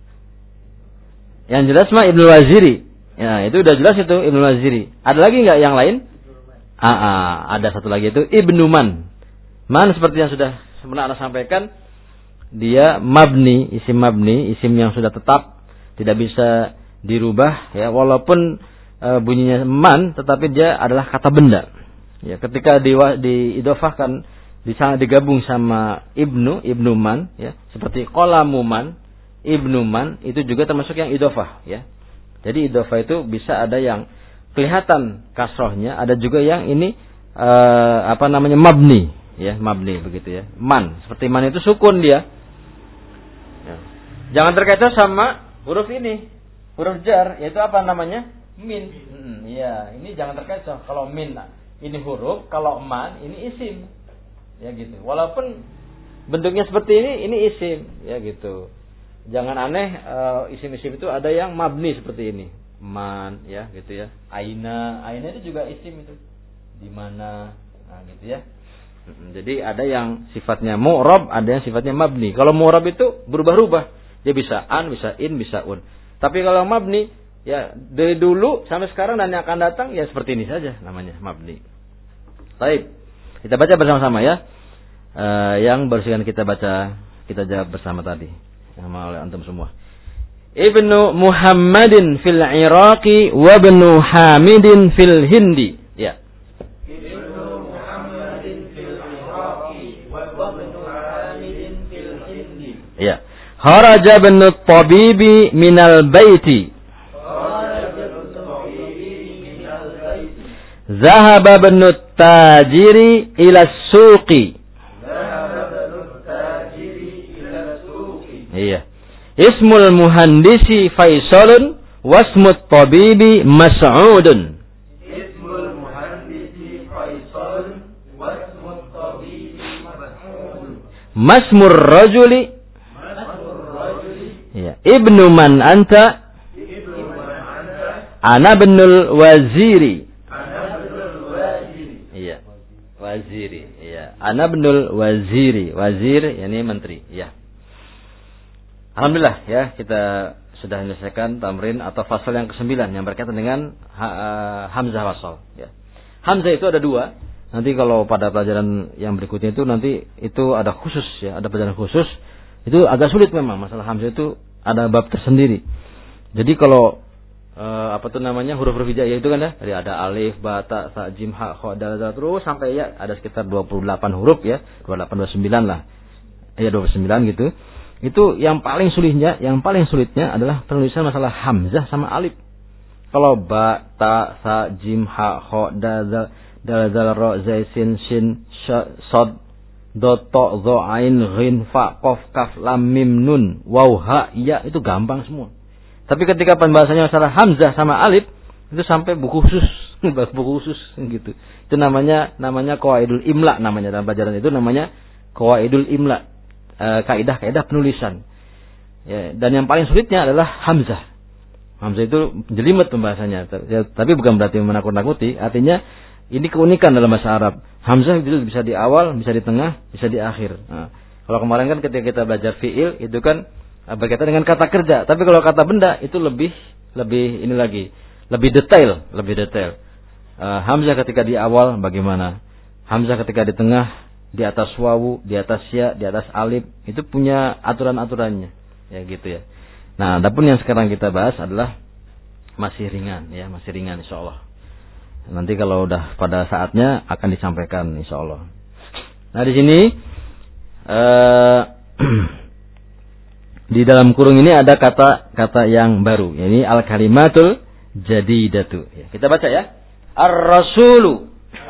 Yang jelas mah Ibnu Waziri. Ya, itu udah jelas itu Ibnu Waziri. Ada lagi enggak yang lain? Ah, ah, ada satu lagi itu Ibnu Man. Man seperti yang sudah pernah Anda sampaikan, dia mabni, isim mabni, isim yang sudah tetap, tidak bisa dirubah ya, walaupun e, bunyinya man tetapi dia adalah kata benda. Ya, ketika di diidhofahkan digabung sama ibnu, ibnu man ya, seperti qalamu man, ibnu man itu juga termasuk yang idhofah ya. Jadi idhofah itu bisa ada yang kelihatan kasrohnya, ada juga yang ini e, apa namanya mabni ya, mabni begitu ya. Man, seperti man itu sukun dia. Ya. Jangan terkait sama huruf ini, huruf jar, yaitu apa namanya? Min. Hmm, ya, ini jangan terkait. Kalau min ini huruf, kalau man ini isim. Ya gitu. Walaupun bentuknya seperti ini, ini isim, ya gitu. Jangan aneh uh, isim-isim itu ada yang mabni seperti ini. Man, ya gitu ya. Aina, aina itu juga isim itu. Di mana? Nah, gitu ya. Hmm, jadi ada yang sifatnya mu'rab, ada yang sifatnya mabni. Kalau mu'rab itu berubah-ubah. Dia bisa an, bisa in, bisa un. Tapi kalau mabni, ya dari dulu sampai sekarang dan yang akan datang, ya seperti ini saja namanya mabni. Baik, kita baca bersama-sama ya. Uh, yang barusan kita baca, kita jawab bersama tadi. Yang mau oleh antum semua. Ibnu Muhammadin fil Iraqi wa ibnu Hamidin fil Hindi. Ya. Ibnu Muhammadin fil Iraqi wa ibnu Hamidin fil Hindi. Ya. Kharaja ibnu Tabibi minal baiti. Kharaja ibnu Tabibi minal baiti. Zahaba ibnu Tajiri ila suqi. Zahaba ibnu Tajiri ila suqi. Iya. Ismul muhandisi Faisalun wasmut tabibi Mas'udun. Ismul muhandisi Faisal wasmut tabibi Mas'ud. Masmur rajuli. Masmur rajuli. Iya. Ibnu man anta. Ibnu man anta. Ana ibnul waziri. Ana ibnul waziri. Iya. Waziri. Iya. Ana ibnul waziri. Wazir yakni menteri. Iya. Alhamdulillah ya, kita sudah menyelesaikan tamrin atau fasal yang kesembilan yang berkaitan dengan ha, uh, hamzah wasal ya. Hamzah itu ada dua. Nanti kalau pada pelajaran yang berikutnya itu nanti itu ada khusus ya, ada pelajaran khusus. Itu agak sulit memang masalah hamzah itu ada bab tersendiri. Jadi kalau uh, apa tuh namanya huruf-huruf hijaiyah itu kan ya, jadi ada alif, ba, ta, sa, jim, ha, kha, dal, zal terus sampai ya ada sekitar dua puluh delapan huruf ya, dua puluh delapan dua puluh sembilan lah. Ya dua puluh sembilan gitu. Itu yang paling sulitnya, yang paling sulitnya adalah penulisan masalah hamzah sama alif. Kalau ba, ta, sa, jim, ha, kha, dal, zal, dal, zal, ra, zai, sin, shin, sha, sad, do, to, zo, ain, ghin, fa, qaf, kaf, lam, mim, nun, waw, ha, ya, itu gampang semua. Tapi ketika pembahasannya masalah hamzah sama alif, itu sampai buku khusus, buku khusus gitu. Itu namanya namanya qawaidul imla namanya dalam pelajaran itu namanya qawaidul imla. Kaidah-kaidah penulisan. Ya, dan yang paling sulitnya adalah hamzah. Hamzah itu jelimet pembahasannya. Ya, tapi bukan berarti menakut-nakuti. Artinya ini keunikan dalam bahasa Arab. Hamzah itu bisa di awal, bisa di tengah, bisa di akhir. Nah, kalau kemarin kan ketika kita belajar fiil itu kan berkaitan dengan kata kerja. Tapi kalau kata benda itu lebih lebih ini lagi, lebih detail, lebih detail. Uh, hamzah ketika di awal bagaimana? Hamzah ketika di tengah, di atas wawu, di atas ya, di atas alif, itu punya aturan-aturannya, ya gitu ya. Nah, adapun yang sekarang kita bahas adalah masih ringan, ya masih ringan, insya Allah. Nanti kalau udah pada saatnya akan disampaikan, insya Allah. Nah di sini uh, di dalam kurung ini ada kata-kata yang baru, ini al kalimatul jadidatu. Ya, kita baca ya. Ar-rasulu.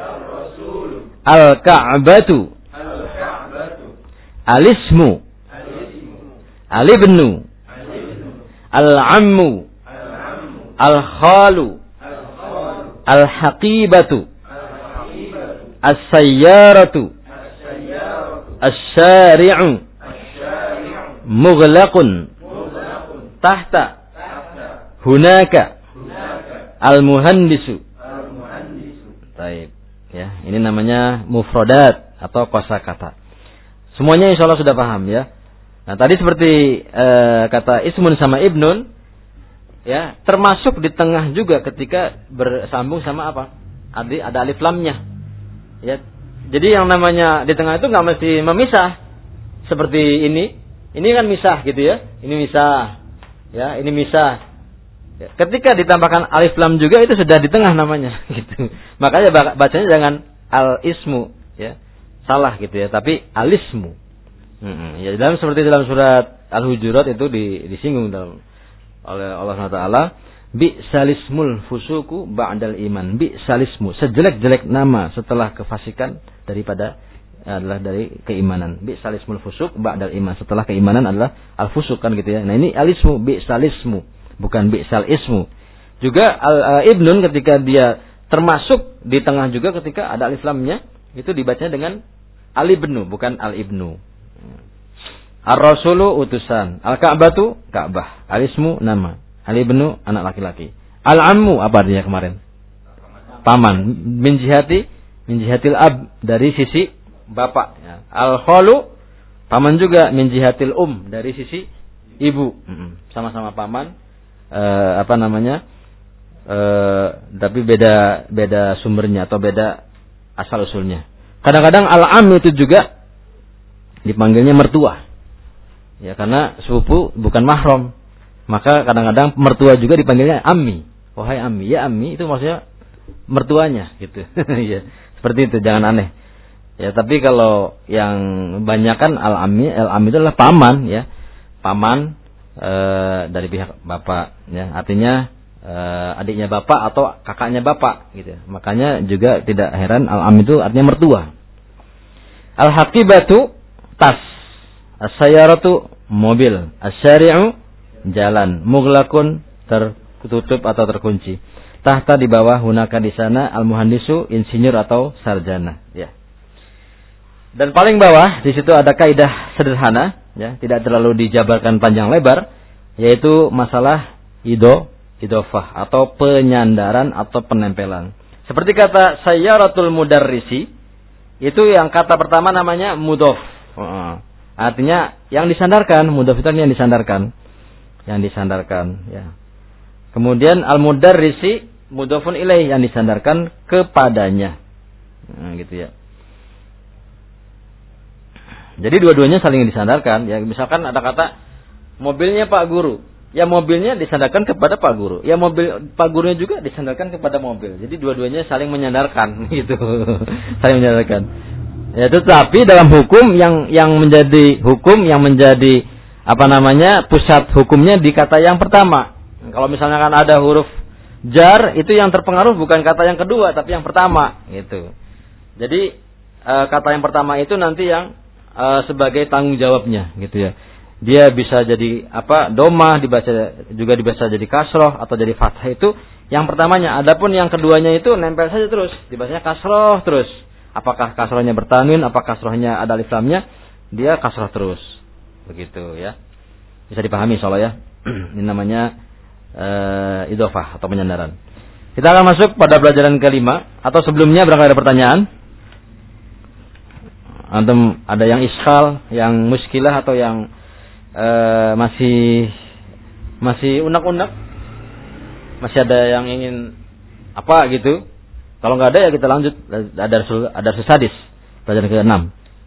Al-Ka'batu. Al-Ka'batu. Al-Ismu. Al-Ibnu. Al-Ammu. Al-Khalu. Al-Haqibatu. As-Sayyaratu. As-Syari'u. Mughlaqun. Tahta. Hunaka. Al-Muhandisu. Baik. Ya, ini namanya mufradat atau kosakata. Semuanya insya Allah sudah paham ya. Nah tadi seperti e, kata ismun sama ibnun, ya termasuk di tengah juga ketika bersambung sama apa? Ada ada alif lamnya. Ya, jadi yang namanya di tengah itu nggak mesti memisah seperti ini. Ini kan misah gitu ya. Ini misah, ya ini misah. Ketika ditambahkan alif lam juga itu sudah di tengah namanya gitu. Makanya bacanya jangan al-ismu ya. Salah gitu ya, tapi al-ismu. Hmm, ya dalam seperti dalam surat Al-Hujurat itu di, disinggung dalam oleh Allah Subhanahu wa taala, bi'salismul fusuku ba'dal iman. Bi'salismu, sejelek-jelek nama setelah kefasikan daripada adalah dari keimanan. Bi'salismul fusuk ba'dal iman. Setelah keimanan adalah al-fusuk kan gitu ya. Nah ini al-ismu, bi'salismu. Bukan bi'sal ismu. Juga al, uh, ibnun ketika dia termasuk di tengah juga ketika ada alif lamnya itu dibacanya dengan al-ibnu bukan al-ibnu. Ar-rasulu utusan, al-ka'batu ka'bah, al-ismu nama, al-ibnu anak laki-laki. Al-ammu apa artinya kemarin? Paman. Min jihati min jihatil ab dari sisi bapak ya. Al-khalu paman juga min jihatil um dari sisi ibu. Sama-sama paman. uh, apa namanya? Uh, tapi beda beda sumbernya atau beda asal usulnya. Kadang-kadang al-am itu juga dipanggilnya mertua. Ya, karena sepupu bukan mahram. Maka kadang-kadang mertua juga dipanggilnya ammi. Wahai ammi, ya ammi itu maksudnya mertuanya gitu. Ya, seperti itu, jangan aneh. Ya, tapi kalau yang banyakan al-ammi, al-ammi itu adalah paman ya. Paman uh, dari pihak bapak ya. Artinya Uh, adiknya bapak atau kakaknya bapak gitu. Makanya juga tidak heran al-am itu artinya mertua. Al-haqibatu tas, as-sayyaratu mobil, as-syari'u jalan, mughlaqun tertutup atau terkunci. Tahta di bawah, hunaka di sana, al-muhandisu insinyur atau sarjana ya. Dan paling bawah di situ ada kaidah sederhana ya, tidak terlalu dijabarkan panjang lebar, yaitu masalah ido idofah atau penyandaran atau penempelan. Seperti kata sayyaratul mudarrisi, itu yang kata pertama namanya mudof. Uh, artinya yang disandarkan, mudof itu yang disandarkan. Yang disandarkan ya. Kemudian al mudarrisi mudofun ilaih yang disandarkan kepadanya. Nah, gitu ya. Jadi dua-duanya saling disandarkan ya. Misalkan ada kata mobilnya Pak Guru. Ya mobilnya disandarkan kepada Pak Guru. Ya mobil Pak Gurunya juga disandarkan kepada mobil. Jadi dua-duanya saling menyandarkan gitu. Saling menyandarkan. Ya tetapi dalam hukum yang yang menjadi hukum yang menjadi apa namanya pusat hukumnya di kata yang pertama. Kalau misalnya kan ada huruf jar, itu yang terpengaruh bukan kata yang kedua tapi yang pertama gitu. Jadi e, kata yang pertama itu nanti yang e, sebagai tanggung jawabnya gitu ya. Dia bisa jadi apa domah, dibaca juga dibaca jadi kasroh atau jadi fathah itu yang pertamanya. Adapun yang keduanya itu nempel saja terus, dibacanya kasroh terus. Apakah kasrohnya bertanwin, apakah kasrohnya ada alif lamnya, dia kasroh terus. Begitu ya. Bisa dipahami insyaallah ya. Ini namanya uh, idhofah atau penyandaran. Kita akan masuk pada pelajaran kelima atau sebelumnya barangkali ada pertanyaan. Antum ada yang iskal, yang muskilah atau yang Uh, masih masih unek-unek, masih ada yang ingin apa gitu. Kalau nggak ada ya kita lanjut. Ada ada sesadis pelajaran ke enam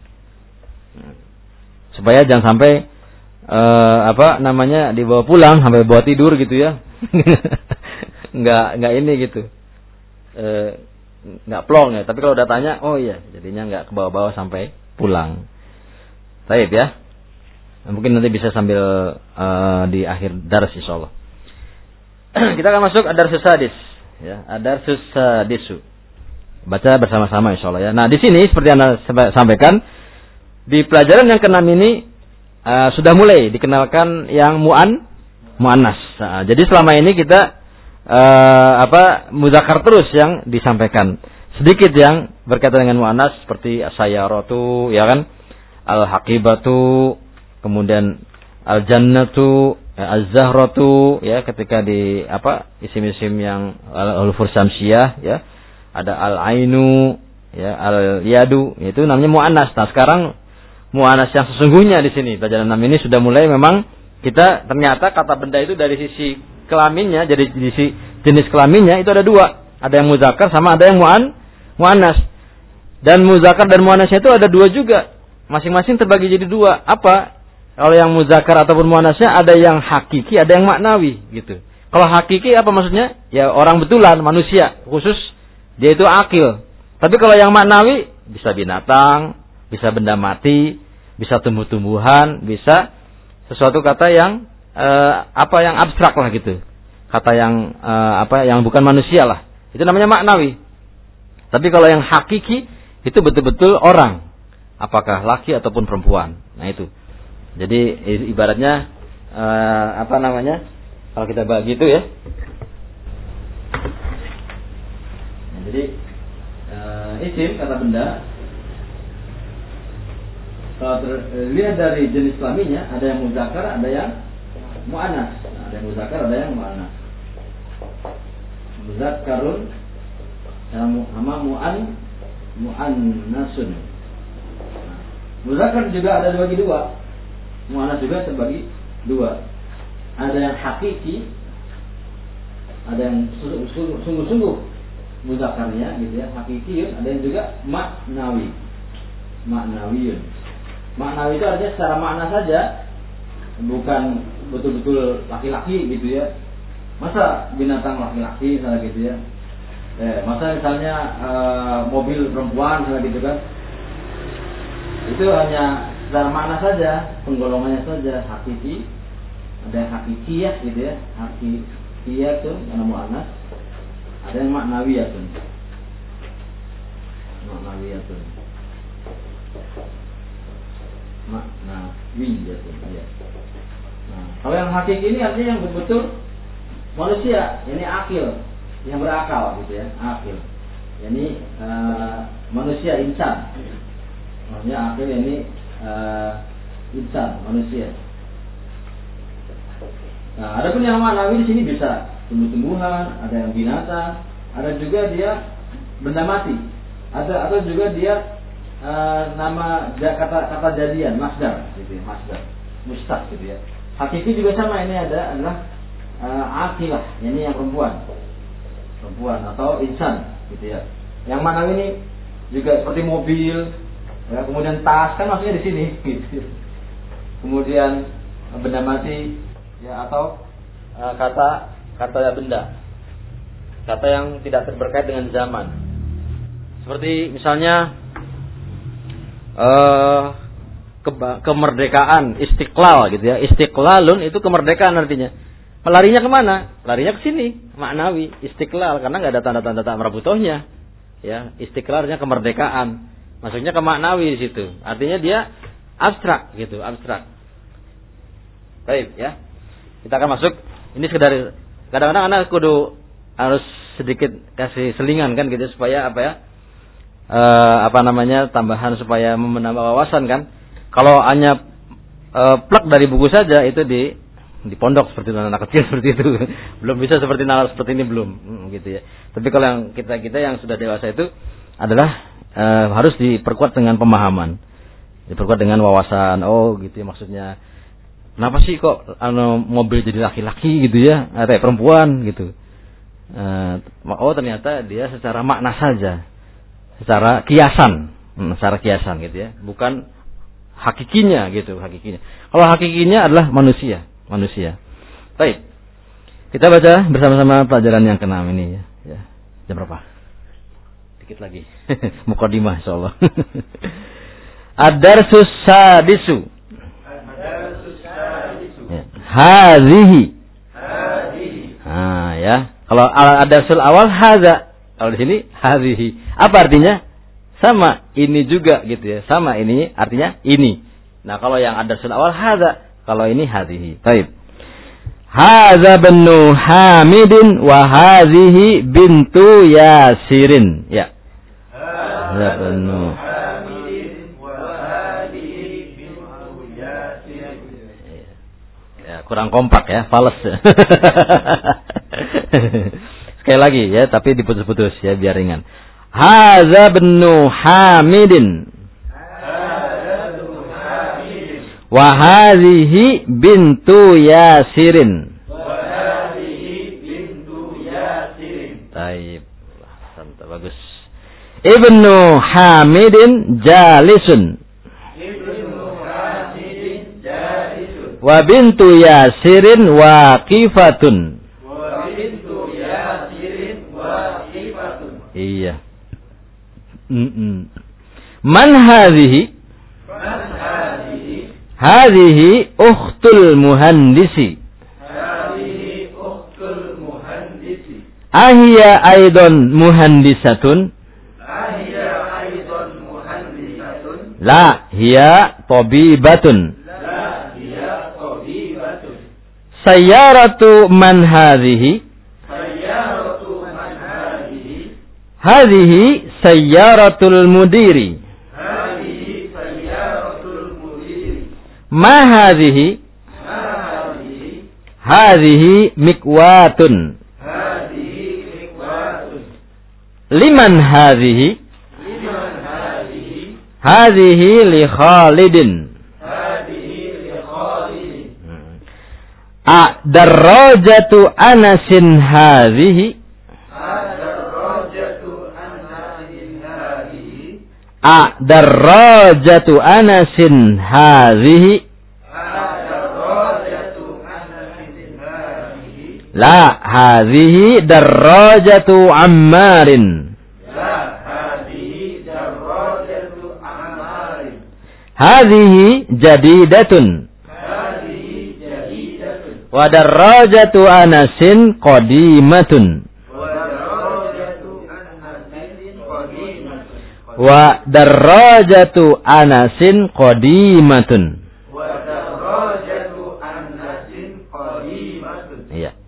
supaya jangan sampai uh, apa namanya dibawa pulang sampai bawa tidur gitu ya. nggak nggak ini gitu, uh, nggak plong ya. Tapi kalau udah tanya, oh iya, jadinya nggak kebawa-bawa sampai pulang. Baik ya. Mungkin nanti bisa sambil uh, di akhir dars insyaallah. Kita akan masuk adar sesadis ya, adar sesadisu. Baca bersama-sama insyaallah ya. Nah, di sini seperti Anda sampaikan di pelajaran yang keenam ini uh, sudah mulai dikenalkan yang muan muannas. Nah, jadi selama ini kita uh, apa muzakkar terus yang disampaikan. Sedikit yang berkaitan dengan muannas seperti as-sayyaratu ya kan, al-haqibatu, kemudian al-jannatu, az-zahratu ya ketika di apa isim-isim yang al-huruf syamsiyah ya, ada al-ainu ya, al-yadu, itu namanya muannas. Nah, sekarang muannas yang sesungguhnya di sini pelajaran enam ini sudah mulai memang kita ternyata kata benda itu dari sisi kelaminnya, jadi di sisi jenis kelaminnya itu ada dua, ada yang muzakkar sama ada yang muan muannas. Dan muzakkar dan muannasnya itu ada dua juga, masing-masing terbagi jadi dua. Apa? Kalau yang muzakkar ataupun muannasnya ada yang hakiki, ada yang maknawi gitu. Kalau hakiki apa maksudnya? Ya orang betulan, manusia, khusus dia itu akil. Tapi kalau yang maknawi bisa binatang, bisa benda mati, bisa tumbuh-tumbuhan, bisa sesuatu kata yang eh, apa yang abstrak lah gitu. Kata yang eh, apa yang bukan manusia lah. Itu namanya maknawi. Tapi kalau yang hakiki itu betul-betul orang. Apakah laki ataupun perempuan. Nah itu. Jadi ibaratnya uh, apa namanya kalau kita bagi itu ya. Nah, jadi uh, isim kata benda kalau terlihat dari jenis kelaminnya ada yang muzakkar, ada yang muannas. Nah, ada yang muzakkar, ada yang muannas. Muzakkarun sama muan muannasun. Nah, muzakkar juga ada dibagi dua. Muannas juga terbagi dua. Ada yang hakiki, ada yang sungguh-sungguh mudzakarnya gitu ya, hakikiyun, ada yang juga maknawi. Maknawiyun. Maknawi itu artinya secara makna saja, bukan betul-betul laki-laki gitu ya. Masa binatang laki-laki misalnya gitu ya. Eh, masa misalnya e, mobil perempuan misalnya gitu kan. Itu hanya secara makna saja, penggolongannya saja, hakiki. Ada yang hakikiyah gitu ya, hakikiyah itu karena muannas. Ada yang maknawiyatun. Maknawiyatun. Maknawiyatun ya. Nah, kalau yang hakiki ini artinya yang betul-betul manusia, ini akil, yang berakal gitu ya, akil. Ini uh, manusia insan. Maksudnya akil ini uh, insan, manusia. Nah, adapun yang maknawi di sini bisa tumbuh-tumbuhan, ada yang binatang, ada juga dia benda mati, ada atau juga dia uh, nama kata kata jadian, masdar, gitu ya, masdar, mustaq gitu ya. Hakiki juga sama, ini ada adalah uh, akilah, ini yang perempuan, perempuan atau insan, gitu ya. Yang maknawi ini juga seperti mobil, ya, kemudian tas kan maksudnya di sini, gitu. Kemudian benda mati, ya atau uh, kata kata benda, kata yang tidak berkait dengan zaman. Seperti misalnya uh, ke, kemerdekaan, istiqlal gitu ya. Istiqlalun itu kemerdekaan artinya. Larinya kemana? Larinya ke sini, maknawi, istiqlal, karena nggak ada tanda-tanda tak merabutohnya. Ya, istiqlalnya kemerdekaan. Maksudnya ke maknawi di situ. Artinya dia abstrak gitu, abstrak. Baik ya. Kita akan masuk. Ini sekedar kadang-kadang anak kudu harus sedikit kasih selingan kan gitu supaya apa ya? E, apa namanya? Tambahan supaya menambah wawasan kan. Kalau hanya e, plek dari buku saja itu di di pondok seperti itu, anak kecil seperti itu. Belum bisa seperti nalar seperti ini belum, hmm, gitu ya. Tapi kalau yang kita-kita yang sudah dewasa itu adalah e, harus diperkuat dengan pemahaman. Diperkuat dengan wawasan. Oh, gitu ya maksudnya. Kenapa sih kok anu mobil jadi laki-laki gitu ya, atau perempuan gitu? Uh, oh ternyata dia secara makna saja, secara kiasan, hmm, secara kiasan gitu ya, bukan hakikinya gitu, hakikinya. Kalau hakikinya adalah manusia, manusia. Baik, kita baca bersama-sama pelajaran yang keenam ini ya. ya. Jam berapa? Dikit lagi, mukadimah insyaallah. Ad-darsus sadisu. Hadhihi. Nah, ya. Kalau ada sul awal hadza, kalau di sini hadhihi. Apa artinya? Sama, ini juga gitu ya. Sama ini artinya ini. Nah, kalau yang ada sul awal hadza, kalau ini hadhihi. Baik. Hadza bnu Hamidin wa hadhihi bintu Yasirin. Ya. Hadza bnu kurang kompak ya, fales. Sekali lagi ya, tapi diputus-putus ya biar ringan. Hadza bnu Hamidin. Wa hadhihi bintu Yasirin. Wa hadhihi bintu Yasirin. Baik. Santai bagus. Ibnu Hamidin jalisun. Wa bintu Yasirin waqifatun. Wa bintu Yasirin waqifatun. Iya. Mm-mm. Man hadhihi? Man hadhihi? Hadhihi ukhtul muhandisi. Hadhihi ukhtul muhandisi. Ahiya aidan muhandisatun? Ahiya aidan muhandisatun? La, hiya tabibatun. Sayyaratu man hadhihi? Sayyaratu man hadhihi? Hadhihi sayyaratul mudiri. Hadhihi sayyaratul mudiri. Ma hadhihi? Ma hadhihi? Hadhihi mikwatun. Hadhihi mikwatun. Liman hadhihi? Liman hadhihi? Hadhihi li Khalidin. A darajatu Anasin hadhihi. Ad-darajatu Anasin hadhihi. A darajatu Anasin hadhihi. Ad-darajatu Anasin hadhihi. La hadhihi darajatu Ammarin. La hadhihi darajatu Ammarin. Hadhihi jadidatun. Hadhihi jadidatun. Wa darajatu Anasin qadimatun. Wa darajatu Anasin qadimatun. Wa darajatu Anasin qadimatun. Wa darajatu Anasin qadimatun. Iya.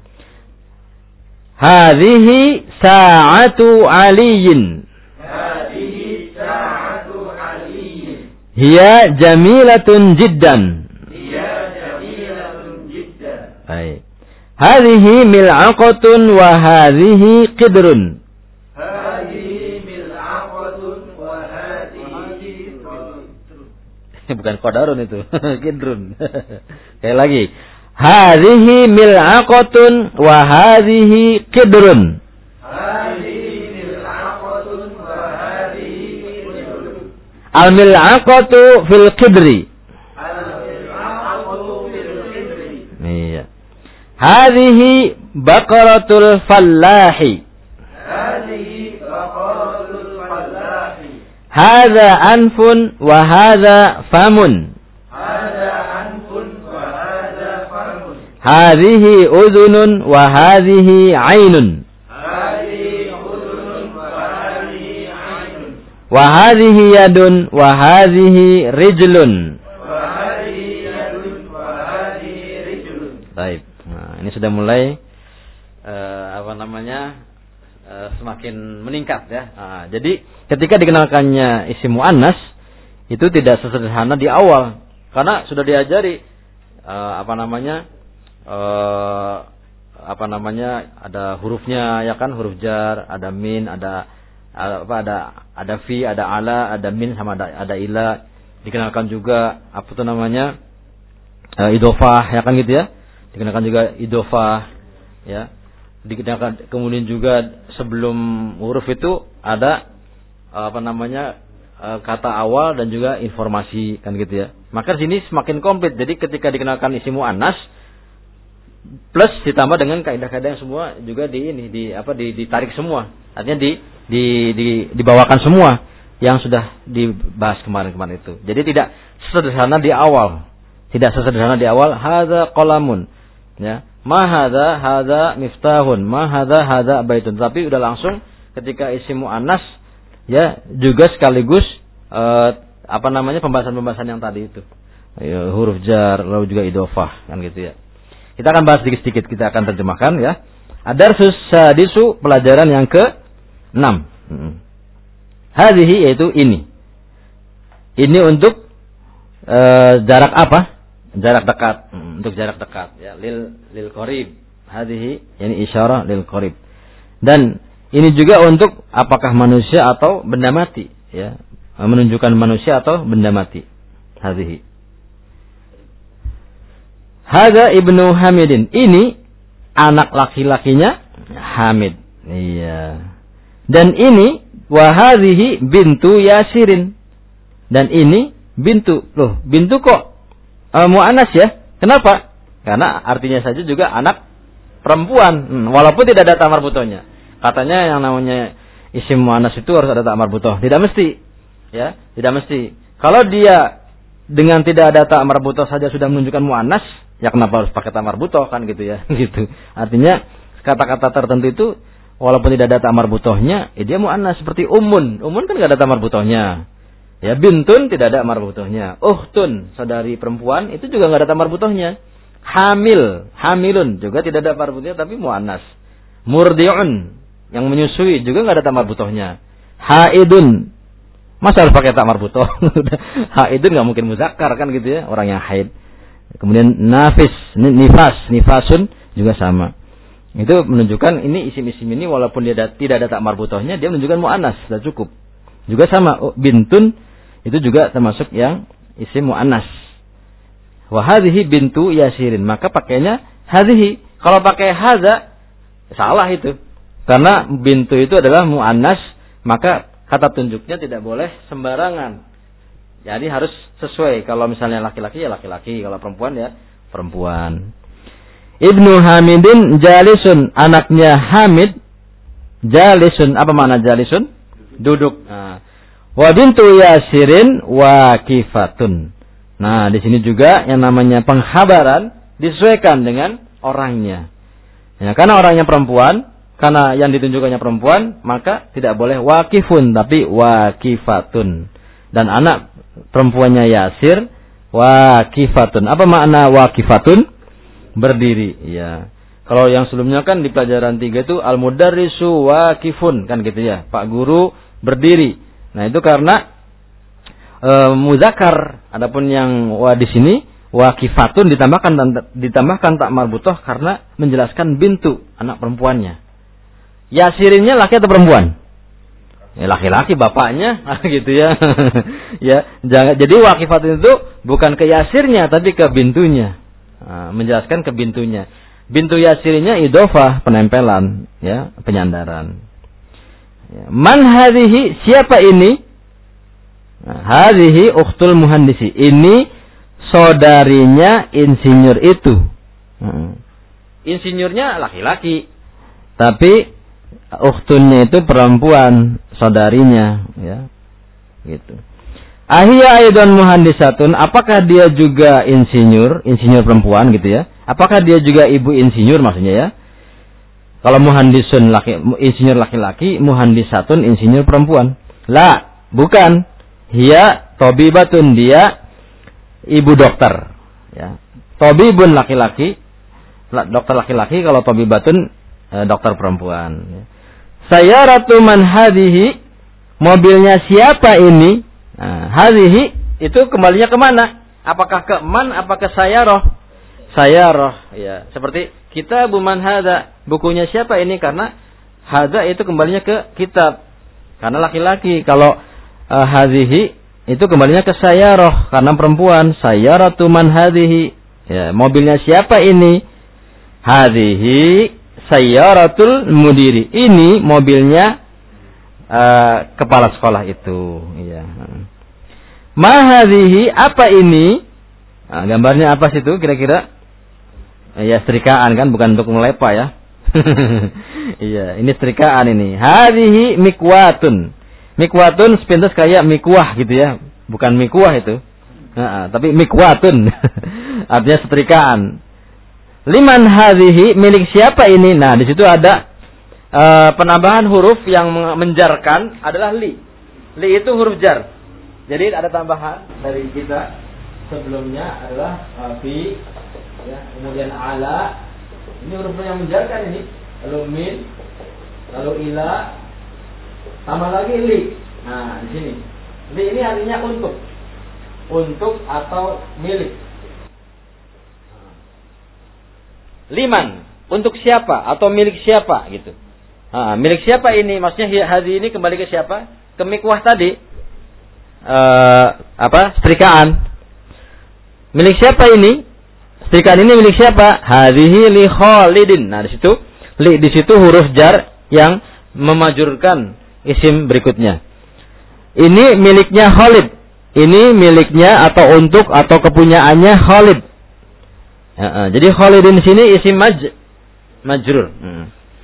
Hadhihi sa'atu Aliyin. Hadhihi sa'atu Aliyin. Hiya jamilatun jiddan. Hiya jamilatun jiddan. Baik. Hadhihi mil'aqatun wa hadhihi qidrun. Hadhihi mil'aqatun wa hadhihi qidrun. Bukan qadarun itu, qidrun. Sekali lagi. Hadhihi mil'aqatun wa hadhihi qidrun. Hadhihi mil'aqatun wa hadhihi qidrun. Al-mil'aqatu fil qidri. Al-mil'aqatu fil qidri. Iya. Hadhihi baqaratul fallahi. Hadhihi baqaratul fallahi. Hadha anfun wa hadha famun. Hadha anfun wa hadha famun. Hadhihi udhunun wa hadhihi ainun. Hadhihi udhunun wa hadhihi aynun. Wa hadhihi yadun wa hadhihi rijlun. Wa hadhihi yadun wa hadhihi rijlun. Baik. Nah, ini sudah mulai uh, apa namanya? Uh, semakin meningkat ya. Nah, jadi ketika dikenalkannya isim muannas itu tidak sesederhana di awal karena sudah diajari uh, apa namanya? Uh, apa namanya? Ada hurufnya ya kan, huruf jar, ada min, ada apa ada ada fi, ada ala, ada min sama ada ada ila. Dikenalkan juga apa tuh namanya? Uh, idofah ya kan gitu ya. Dikenalkan juga idofah ya. Dikenalkan kemudian juga sebelum huruf itu ada apa namanya kata awal dan juga informasi kan gitu ya. Maka di sini semakin komplit. Jadi ketika dikenalkan isim muannas plus ditambah dengan kaidah-kaidah yang semua juga di ini di apa di, ditarik semua. Artinya di, di di dibawakan semua yang sudah dibahas kemarin-kemarin itu. Jadi tidak sederhana di awal. Tidak sesederhana di awal hadza qalamun ya. Ma hadza hadza miftahun, ma hadza hadza baitun. Tapi udah langsung ketika isim muannas ya juga sekaligus eh, apa namanya pembahasan-pembahasan yang tadi itu. Ya, huruf jar lalu juga idofah kan gitu ya. Kita akan bahas sedikit-sedikit, kita akan terjemahkan ya. Ad-darsus sadisu, pelajaran yang ke enam. Hmm. Hadhihi yaitu ini. Ini untuk eh, jarak apa? Jarak dekat, hmm, untuk jarak dekat ya, lil lil qarib. Hadhihi yani isyarah lil qarib. Dan ini juga untuk apakah manusia atau benda mati ya, menunjukkan manusia atau benda mati. Hadhihi. Hadza ibnu Hamidin. Ini anak laki-lakinya Hamid. Iya. Dan ini wa hadhihi bintu Yasirin. Dan ini bintu. Loh, bintu kok Uh, mu'annas ya. Kenapa? Karena artinya saja juga anak perempuan. Hmm, walaupun tidak ada ta marbutohnya. Katanya yang namanya isim mu'annas itu harus ada ta marbutoh. Tidak mesti. Ya, tidak mesti. Kalau dia dengan tidak ada ta marbutoh saja sudah menunjukkan mu'annas, ya kenapa harus pakai ta marbutoh kan gitu ya. Gitu. Artinya kata-kata tertentu itu walaupun tidak ada ta marbutohnya, eh, dia mu'annas seperti umun. Umun kan enggak ada ta marbutohnya. Ya, bintun tidak ada marbutohnya. Ukhtun, saudari perempuan, itu juga enggak ada tamar butohnya. Hamil, hamilun juga tidak ada tamar butohnya tapi muannas. Murdi'un, yang menyusui juga enggak ada tamar butohnya. Haidun, masa harus pakai tamar butoh? Haidun enggak mungkin muzakkar kan gitu ya, orang yang haid. Kemudian nafis, nifas, nifasun juga sama. Itu menunjukkan ini isim-isim ini walaupun dia ada, tidak ada tamar butohnya, dia menunjukkan muannas, sudah cukup. Juga sama bintun itu juga termasuk yang isim muannas. Wa hadhihi bintu Yasirin, maka pakainya hadhihi. Kalau pakai hadza salah itu. Karena bintu itu adalah muannas, maka kata tunjuknya tidak boleh sembarangan. Jadi harus sesuai. Kalau misalnya laki-laki ya laki-laki, kalau perempuan ya perempuan. Ibnu Hamidin jalisun, anaknya Hamid jalisun. Apa makna jalisun? Duduk. Nah. Wa bintu Yasirin waqifatun. Nah, di sini juga yang namanya penghabaran disesuaikan dengan orangnya. Ya, karena orangnya perempuan, karena yang ditunjukkannya perempuan, maka tidak boleh waqifun, tapi waqifatun. Dan anak perempuannya Yasir waqifatun. Apa makna waqifatun? Berdiri. Ya. Kalau yang sebelumnya kan di pelajaran tiga itu al-mudarrisu waqifun, kan gitu ya. Pak guru berdiri. Nah, itu karena e, muzakkar. Adapun yang wa di sini waqifatun ditambahkan ditambahkan tak marbutoh karena menjelaskan bintu, anak perempuannya. Yasirinnya laki atau perempuan? Ya, laki-laki bapaknya gitu ya. Ya, jangan, jadi waqifatun itu bukan ke Yasirnya tapi ke bintunya. Nah, menjelaskan ke bintunya. Bintu Yasirnya idhofah, penempelan, ya, penyandaran. Ya. Man hadhihi, siapa ini? Nah, hadhihi ukhtul muhandisi. Ini saudarinya insinyur itu. Hmm. Insinyurnya laki-laki, tapi ukhtunnya itu perempuan, saudarinya, ya. Gitu. Ahia aidan muhandisatun, apakah dia juga insinyur, insinyur perempuan gitu ya? Apakah dia juga ibu insinyur maksudnya ya? Kalau muhandisun laki, insinyur laki-laki, muhandisatun insinyur perempuan. La, bukan. Hiya tabibatun, dia ibu dokter, ya. Tabibun laki-laki, dokter laki-laki, kalau tabibatun eh, dokter perempuan. Ya. Sayyaratu man hadhihi, mobilnya siapa ini? Nah, hadhihi itu kembalinya kemana? Apakah ke man, apakah ke sayaroh? Sayaroh, ya. Seperti kitab man hadza, bukunya siapa ini? Karena hadza itu kembalinya ke kitab. Karena laki-laki. Kalau uh, hadhihi itu kembalinya ke sayaroh karena perempuan. Sayaratu man hadhihi. Ya, mobilnya siapa ini? Hadhihi sayaratul mudiri. Ini mobilnya uh, kepala sekolah itu, ya. Ma hadhihi, apa ini? Nah, gambarnya apa sih itu kira-kira? Ya, setrikaan kan, bukan untuk melepa ya. Iya, ini setrikaan ini. Hadhihi mikwatun. Mikwatun sepintas kayak mikwah gitu ya. Bukan mikwah itu. Nah, tapi mikwatun. Artinya setrikaan. Liman hadhihi, milik siapa ini? Nah, di situ ada uh, penambahan huruf yang menjarkan adalah li. Li itu huruf jar. Jadi ada tambahan dari kita sebelumnya adalah uh, fi, ya, kemudian ala. Ini huruf yang menjarkan ini. Lalu min, lalu ila, tambah lagi li. Nah, di sini. Li ini artinya untuk. Untuk atau milik. Liman, untuk siapa atau milik siapa gitu. Nah, milik siapa ini? Maksudnya hadhi ini kembali ke siapa? Ke mikwah tadi. Uh, apa? Setrikaan. Milik siapa ini? Setrikaan ini milik siapa? Hadhihi li Khalidin. Nah, di situ li di situ huruf jar yang memajurkan isim berikutnya. Ini miliknya Khalid. Ini miliknya atau untuk atau kepunyaannya Khalid. Uh, uh, jadi Khalidin di sini isim maj majrur. Hmm.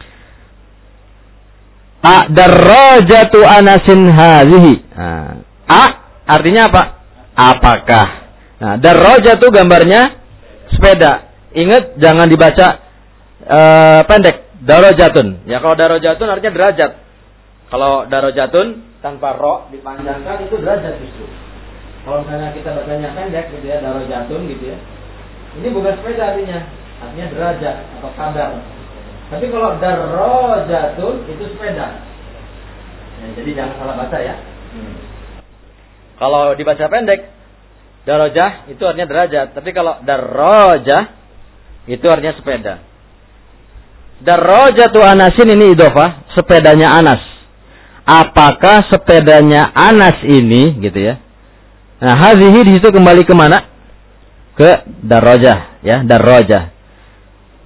A darajatu Anasin hadhihi. Nah, A artinya apa? Apakah? Nah, darajatu gambarnya sepeda. Ingat jangan dibaca uh, pendek. Darajatun. Ya, kalau darajatun artinya derajat. Kalau darajatun tanpa ro dipanjangkan itu derajat justru. Kalau misalnya kita bacanya pendek gitu ya, darajatun gitu ya. Ini bukan sepeda artinya. Artinya derajat atau kadar. Tapi kalau darajatun itu sepeda. Ya, jadi jangan salah baca ya. Hmm. Kalau dibaca pendek, darajah itu artinya derajat. Tapi kalau darajah itu artinya sepeda. Darajatu Anasin ini idhofah, sepedanya Anas. Apakah sepedanya Anas ini, gitu ya? Nah, hadhihi di situ kembali ke mana? Ke darajah, ya, darajah.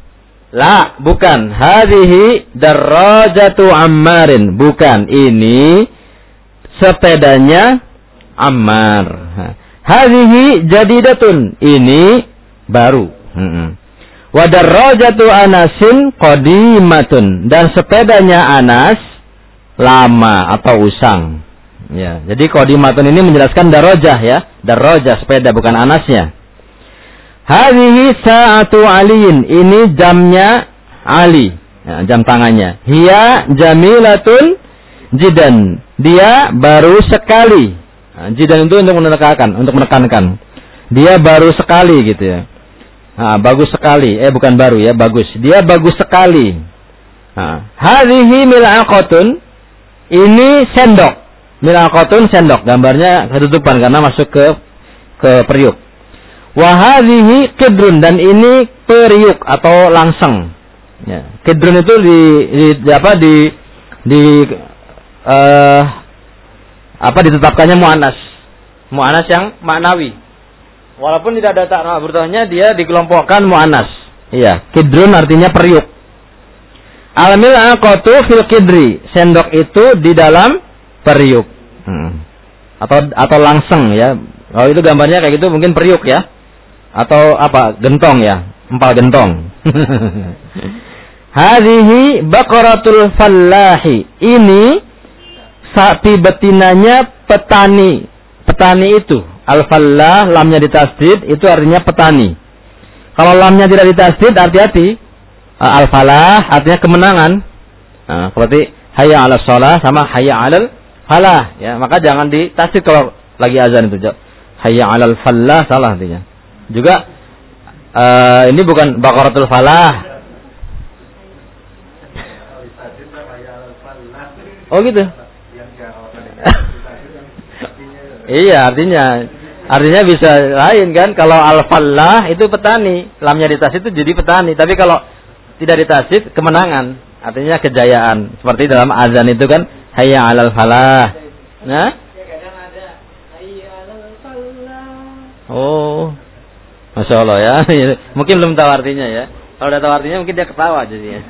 La, bukan. Hadhihi darajatu Ammarin. Bukan. Ini sepedanya Ammar. Hadhihi jadidatun. Ini baru. Wa darajatu Anasin qadimatun. Dan sepedanya Anas lama atau usang. Ya, jadi qadimatun ini menjelaskan darajah ya. Darajah sepeda bukan Anasnya. Hadhihi sa'atu Aliin. Ini jamnya Ali. Ya, jam tangannya. Hiya jamilatun jidan. Dia baru sekali. Nah, jidan itu untuk menekankan, untuk menekankan. Dia baru sekali gitu ya. Nah, bagus sekali. Eh bukan baru ya, bagus. Dia bagus sekali. Nah, hadhihi mil'aqatun. Ini sendok. Mil'aqatun sendok. Gambarnya ketutupan karena masuk ke ke periuk. Wahadhihi kidrun, dan ini periuk atau langseng. Ya. Kidrun itu di, di apa di di uh, apa ditetapkannya muannas, muannas yang maknawi. Walaupun tidak ada ta'na bertanya dia dikelompokkan muannas. Iya, kidrun artinya periuk. Al mil'aqatu fil kidri, sendok itu di dalam periuk. Hmm. Atau atau langseng ya. Kalau itu gambarnya kayak gitu mungkin periuk ya. Atau apa? Gentong ya, empal gentong. Hadhihi baqaratul fallahi. Ini sapi betinanya petani. Petani itu al-fallah, lamnya ditasdid, itu artinya petani. Kalau lamnya tidak ditasdid, hati-hati. Al-falah artinya kemenangan. Nah, seperti hayya 'alas shalah sama hayya 'alal falah ya, maka jangan ditasdid kalau lagi azan itu. Hayya 'alal fallah salah artinya. Juga uh, ini bukan baqaratul falah. Oh gitu. Iya, artinya artinya bisa lain kan. Kalau al-falah itu petani, lamnya ditasdid itu jadi petani. Tapi kalau tidak ditasdid kemenangan, artinya kejayaan. Seperti dalam azan itu kan hayya 'alal falah. Nah? Oh. Masya Allah ya. Mungkin belum tahu artinya ya. Kalau udah tahu artinya mungkin dia ketawa jadinya.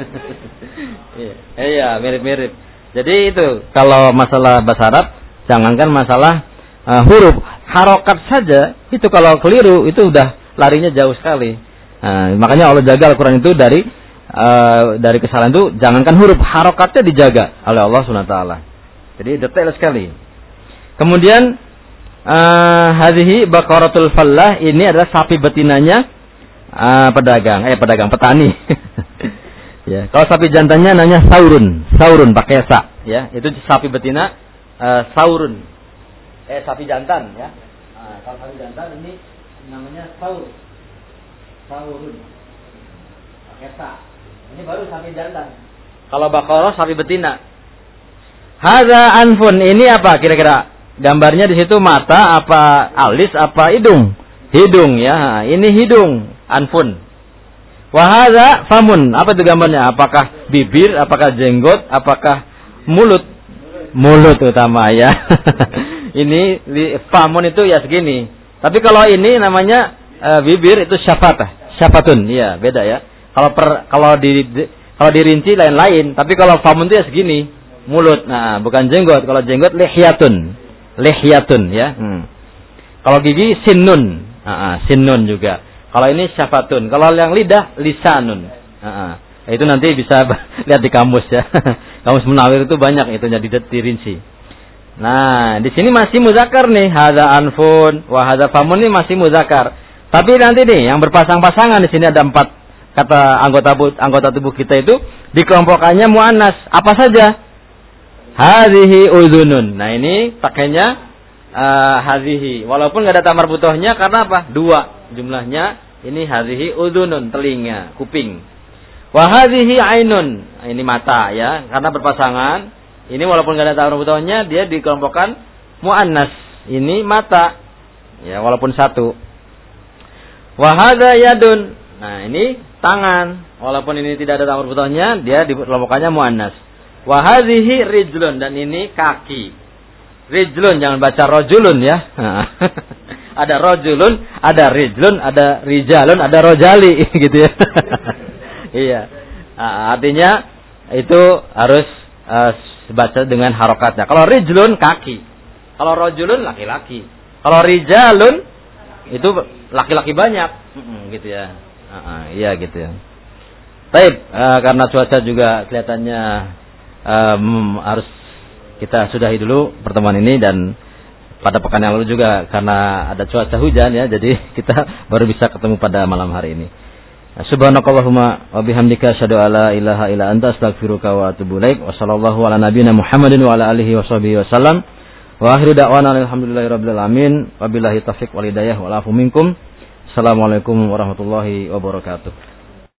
Iya, mirip-mirip. Jadi itu kalau masalah bahasa Arab, jangankan masalah uh, huruf, harokat saja itu kalau keliru itu udah larinya jauh sekali. Nah, makanya Allah jaga Al-Quran itu dari uh, dari kesalahan itu, jangankan huruf, harokatnya dijaga oleh Allah subhanahu wa taala. Jadi detail sekali. Kemudian Uh, hadhihi baqaratul fallah, ini adalah sapi betinanya uh, pedagang, eh pedagang petani. Ya, kalau sapi jantannya namanya saurun, saurun pakai sa, ya, itu sapi betina uh, saurun. Eh sapi jantan ya. Uh, kalau sapi jantan ini namanya saur. Saurun. Pakai sa. Ini baru sapi jantan. Kalau baqarah sapi betina. Hadza anfun, ini apa kira-kira? Gambarnya di situ mata apa alis apa hidung? Hidung ya. Ini hidung, anfun. Wa hadza famun. Apa itu gambarnya? Apakah bibir, apakah jenggot, apakah mulut? Mulut utama ya. Ini famun itu ya segini. Tapi kalau ini namanya uh, bibir itu syafatah. Syafatun. Iya, beda ya. Kalau per kalau di, di kalau dirinci lain-lain, tapi kalau famun itu ya segini, mulut. Nah, bukan jenggot. Kalau jenggot lihyatun. Lihyatun ya. Hmm. Kalau gigi sinnun, uh, sinnun juga. Kalau ini syafatun. Kalau yang lidah lisanun. Uh, itu nanti bisa lihat di kamus ya. Kamus Munawir itu banyak itu jadi dirinci. Nah, di sini masih muzakkar nih. Hadza anfun wa hadza famun, ini masih muzakkar. Tapi nanti nih yang berpasang-pasangan di sini ada empat kata anggota anggota tubuh kita itu dikelompokkannya muannas. Apa saja? Hadhihi udhunun. Nah ini pakainya uh, hadhihi. Walaupun nggak ada tamar butohnya karena apa? Dua jumlahnya. Ini hadhihi udhunun, telinga, kuping. Wa hadhihi ainun. Nah, ini mata ya. Karena berpasangan. Ini walaupun nggak ada tamar butohnya dia dikelompokkan muannas. Ini mata. Ya walaupun satu. Wa hadza yadun. Nah ini tangan. Walaupun ini tidak ada tamar butohnya dia dikelompokkannya muannas. Wa hadhihi rijlun, dan ini kaki. Rijlun, jangan baca rojulun ya. Ada rojulun, ada rijlun, ada rijalun, ada rojali gitu ya. Iya. Nah, artinya itu harus uh, baca dengan harokatnya. Kalau rijlun kaki. Kalau rojulun laki-laki. Kalau rijalun itu laki-laki banyak. Hmm, gitu ya. Uh, uh, iya gitu ya. Baik, uh, karena cuaca juga kelihatannya um, harus kita sudahi dulu pertemuan ini, dan pada pekan yang lalu juga karena ada cuaca hujan ya, jadi kita baru bisa ketemu pada malam hari ini. Subhanakallahumma wa bihamdika asyhadu alla ilaha illa anta astaghfiruka wa atubu ilaik. Wa sallallahu ala nabiyyina Muhammadin wa ala alihi washabihi wasallam. Wa akhiru da'wana alhamdulillahirabbil alamin. Wabillahi taufiq wal hidayah wal afu minkum. Assalamualaikum warahmatullahi wabarakatuh.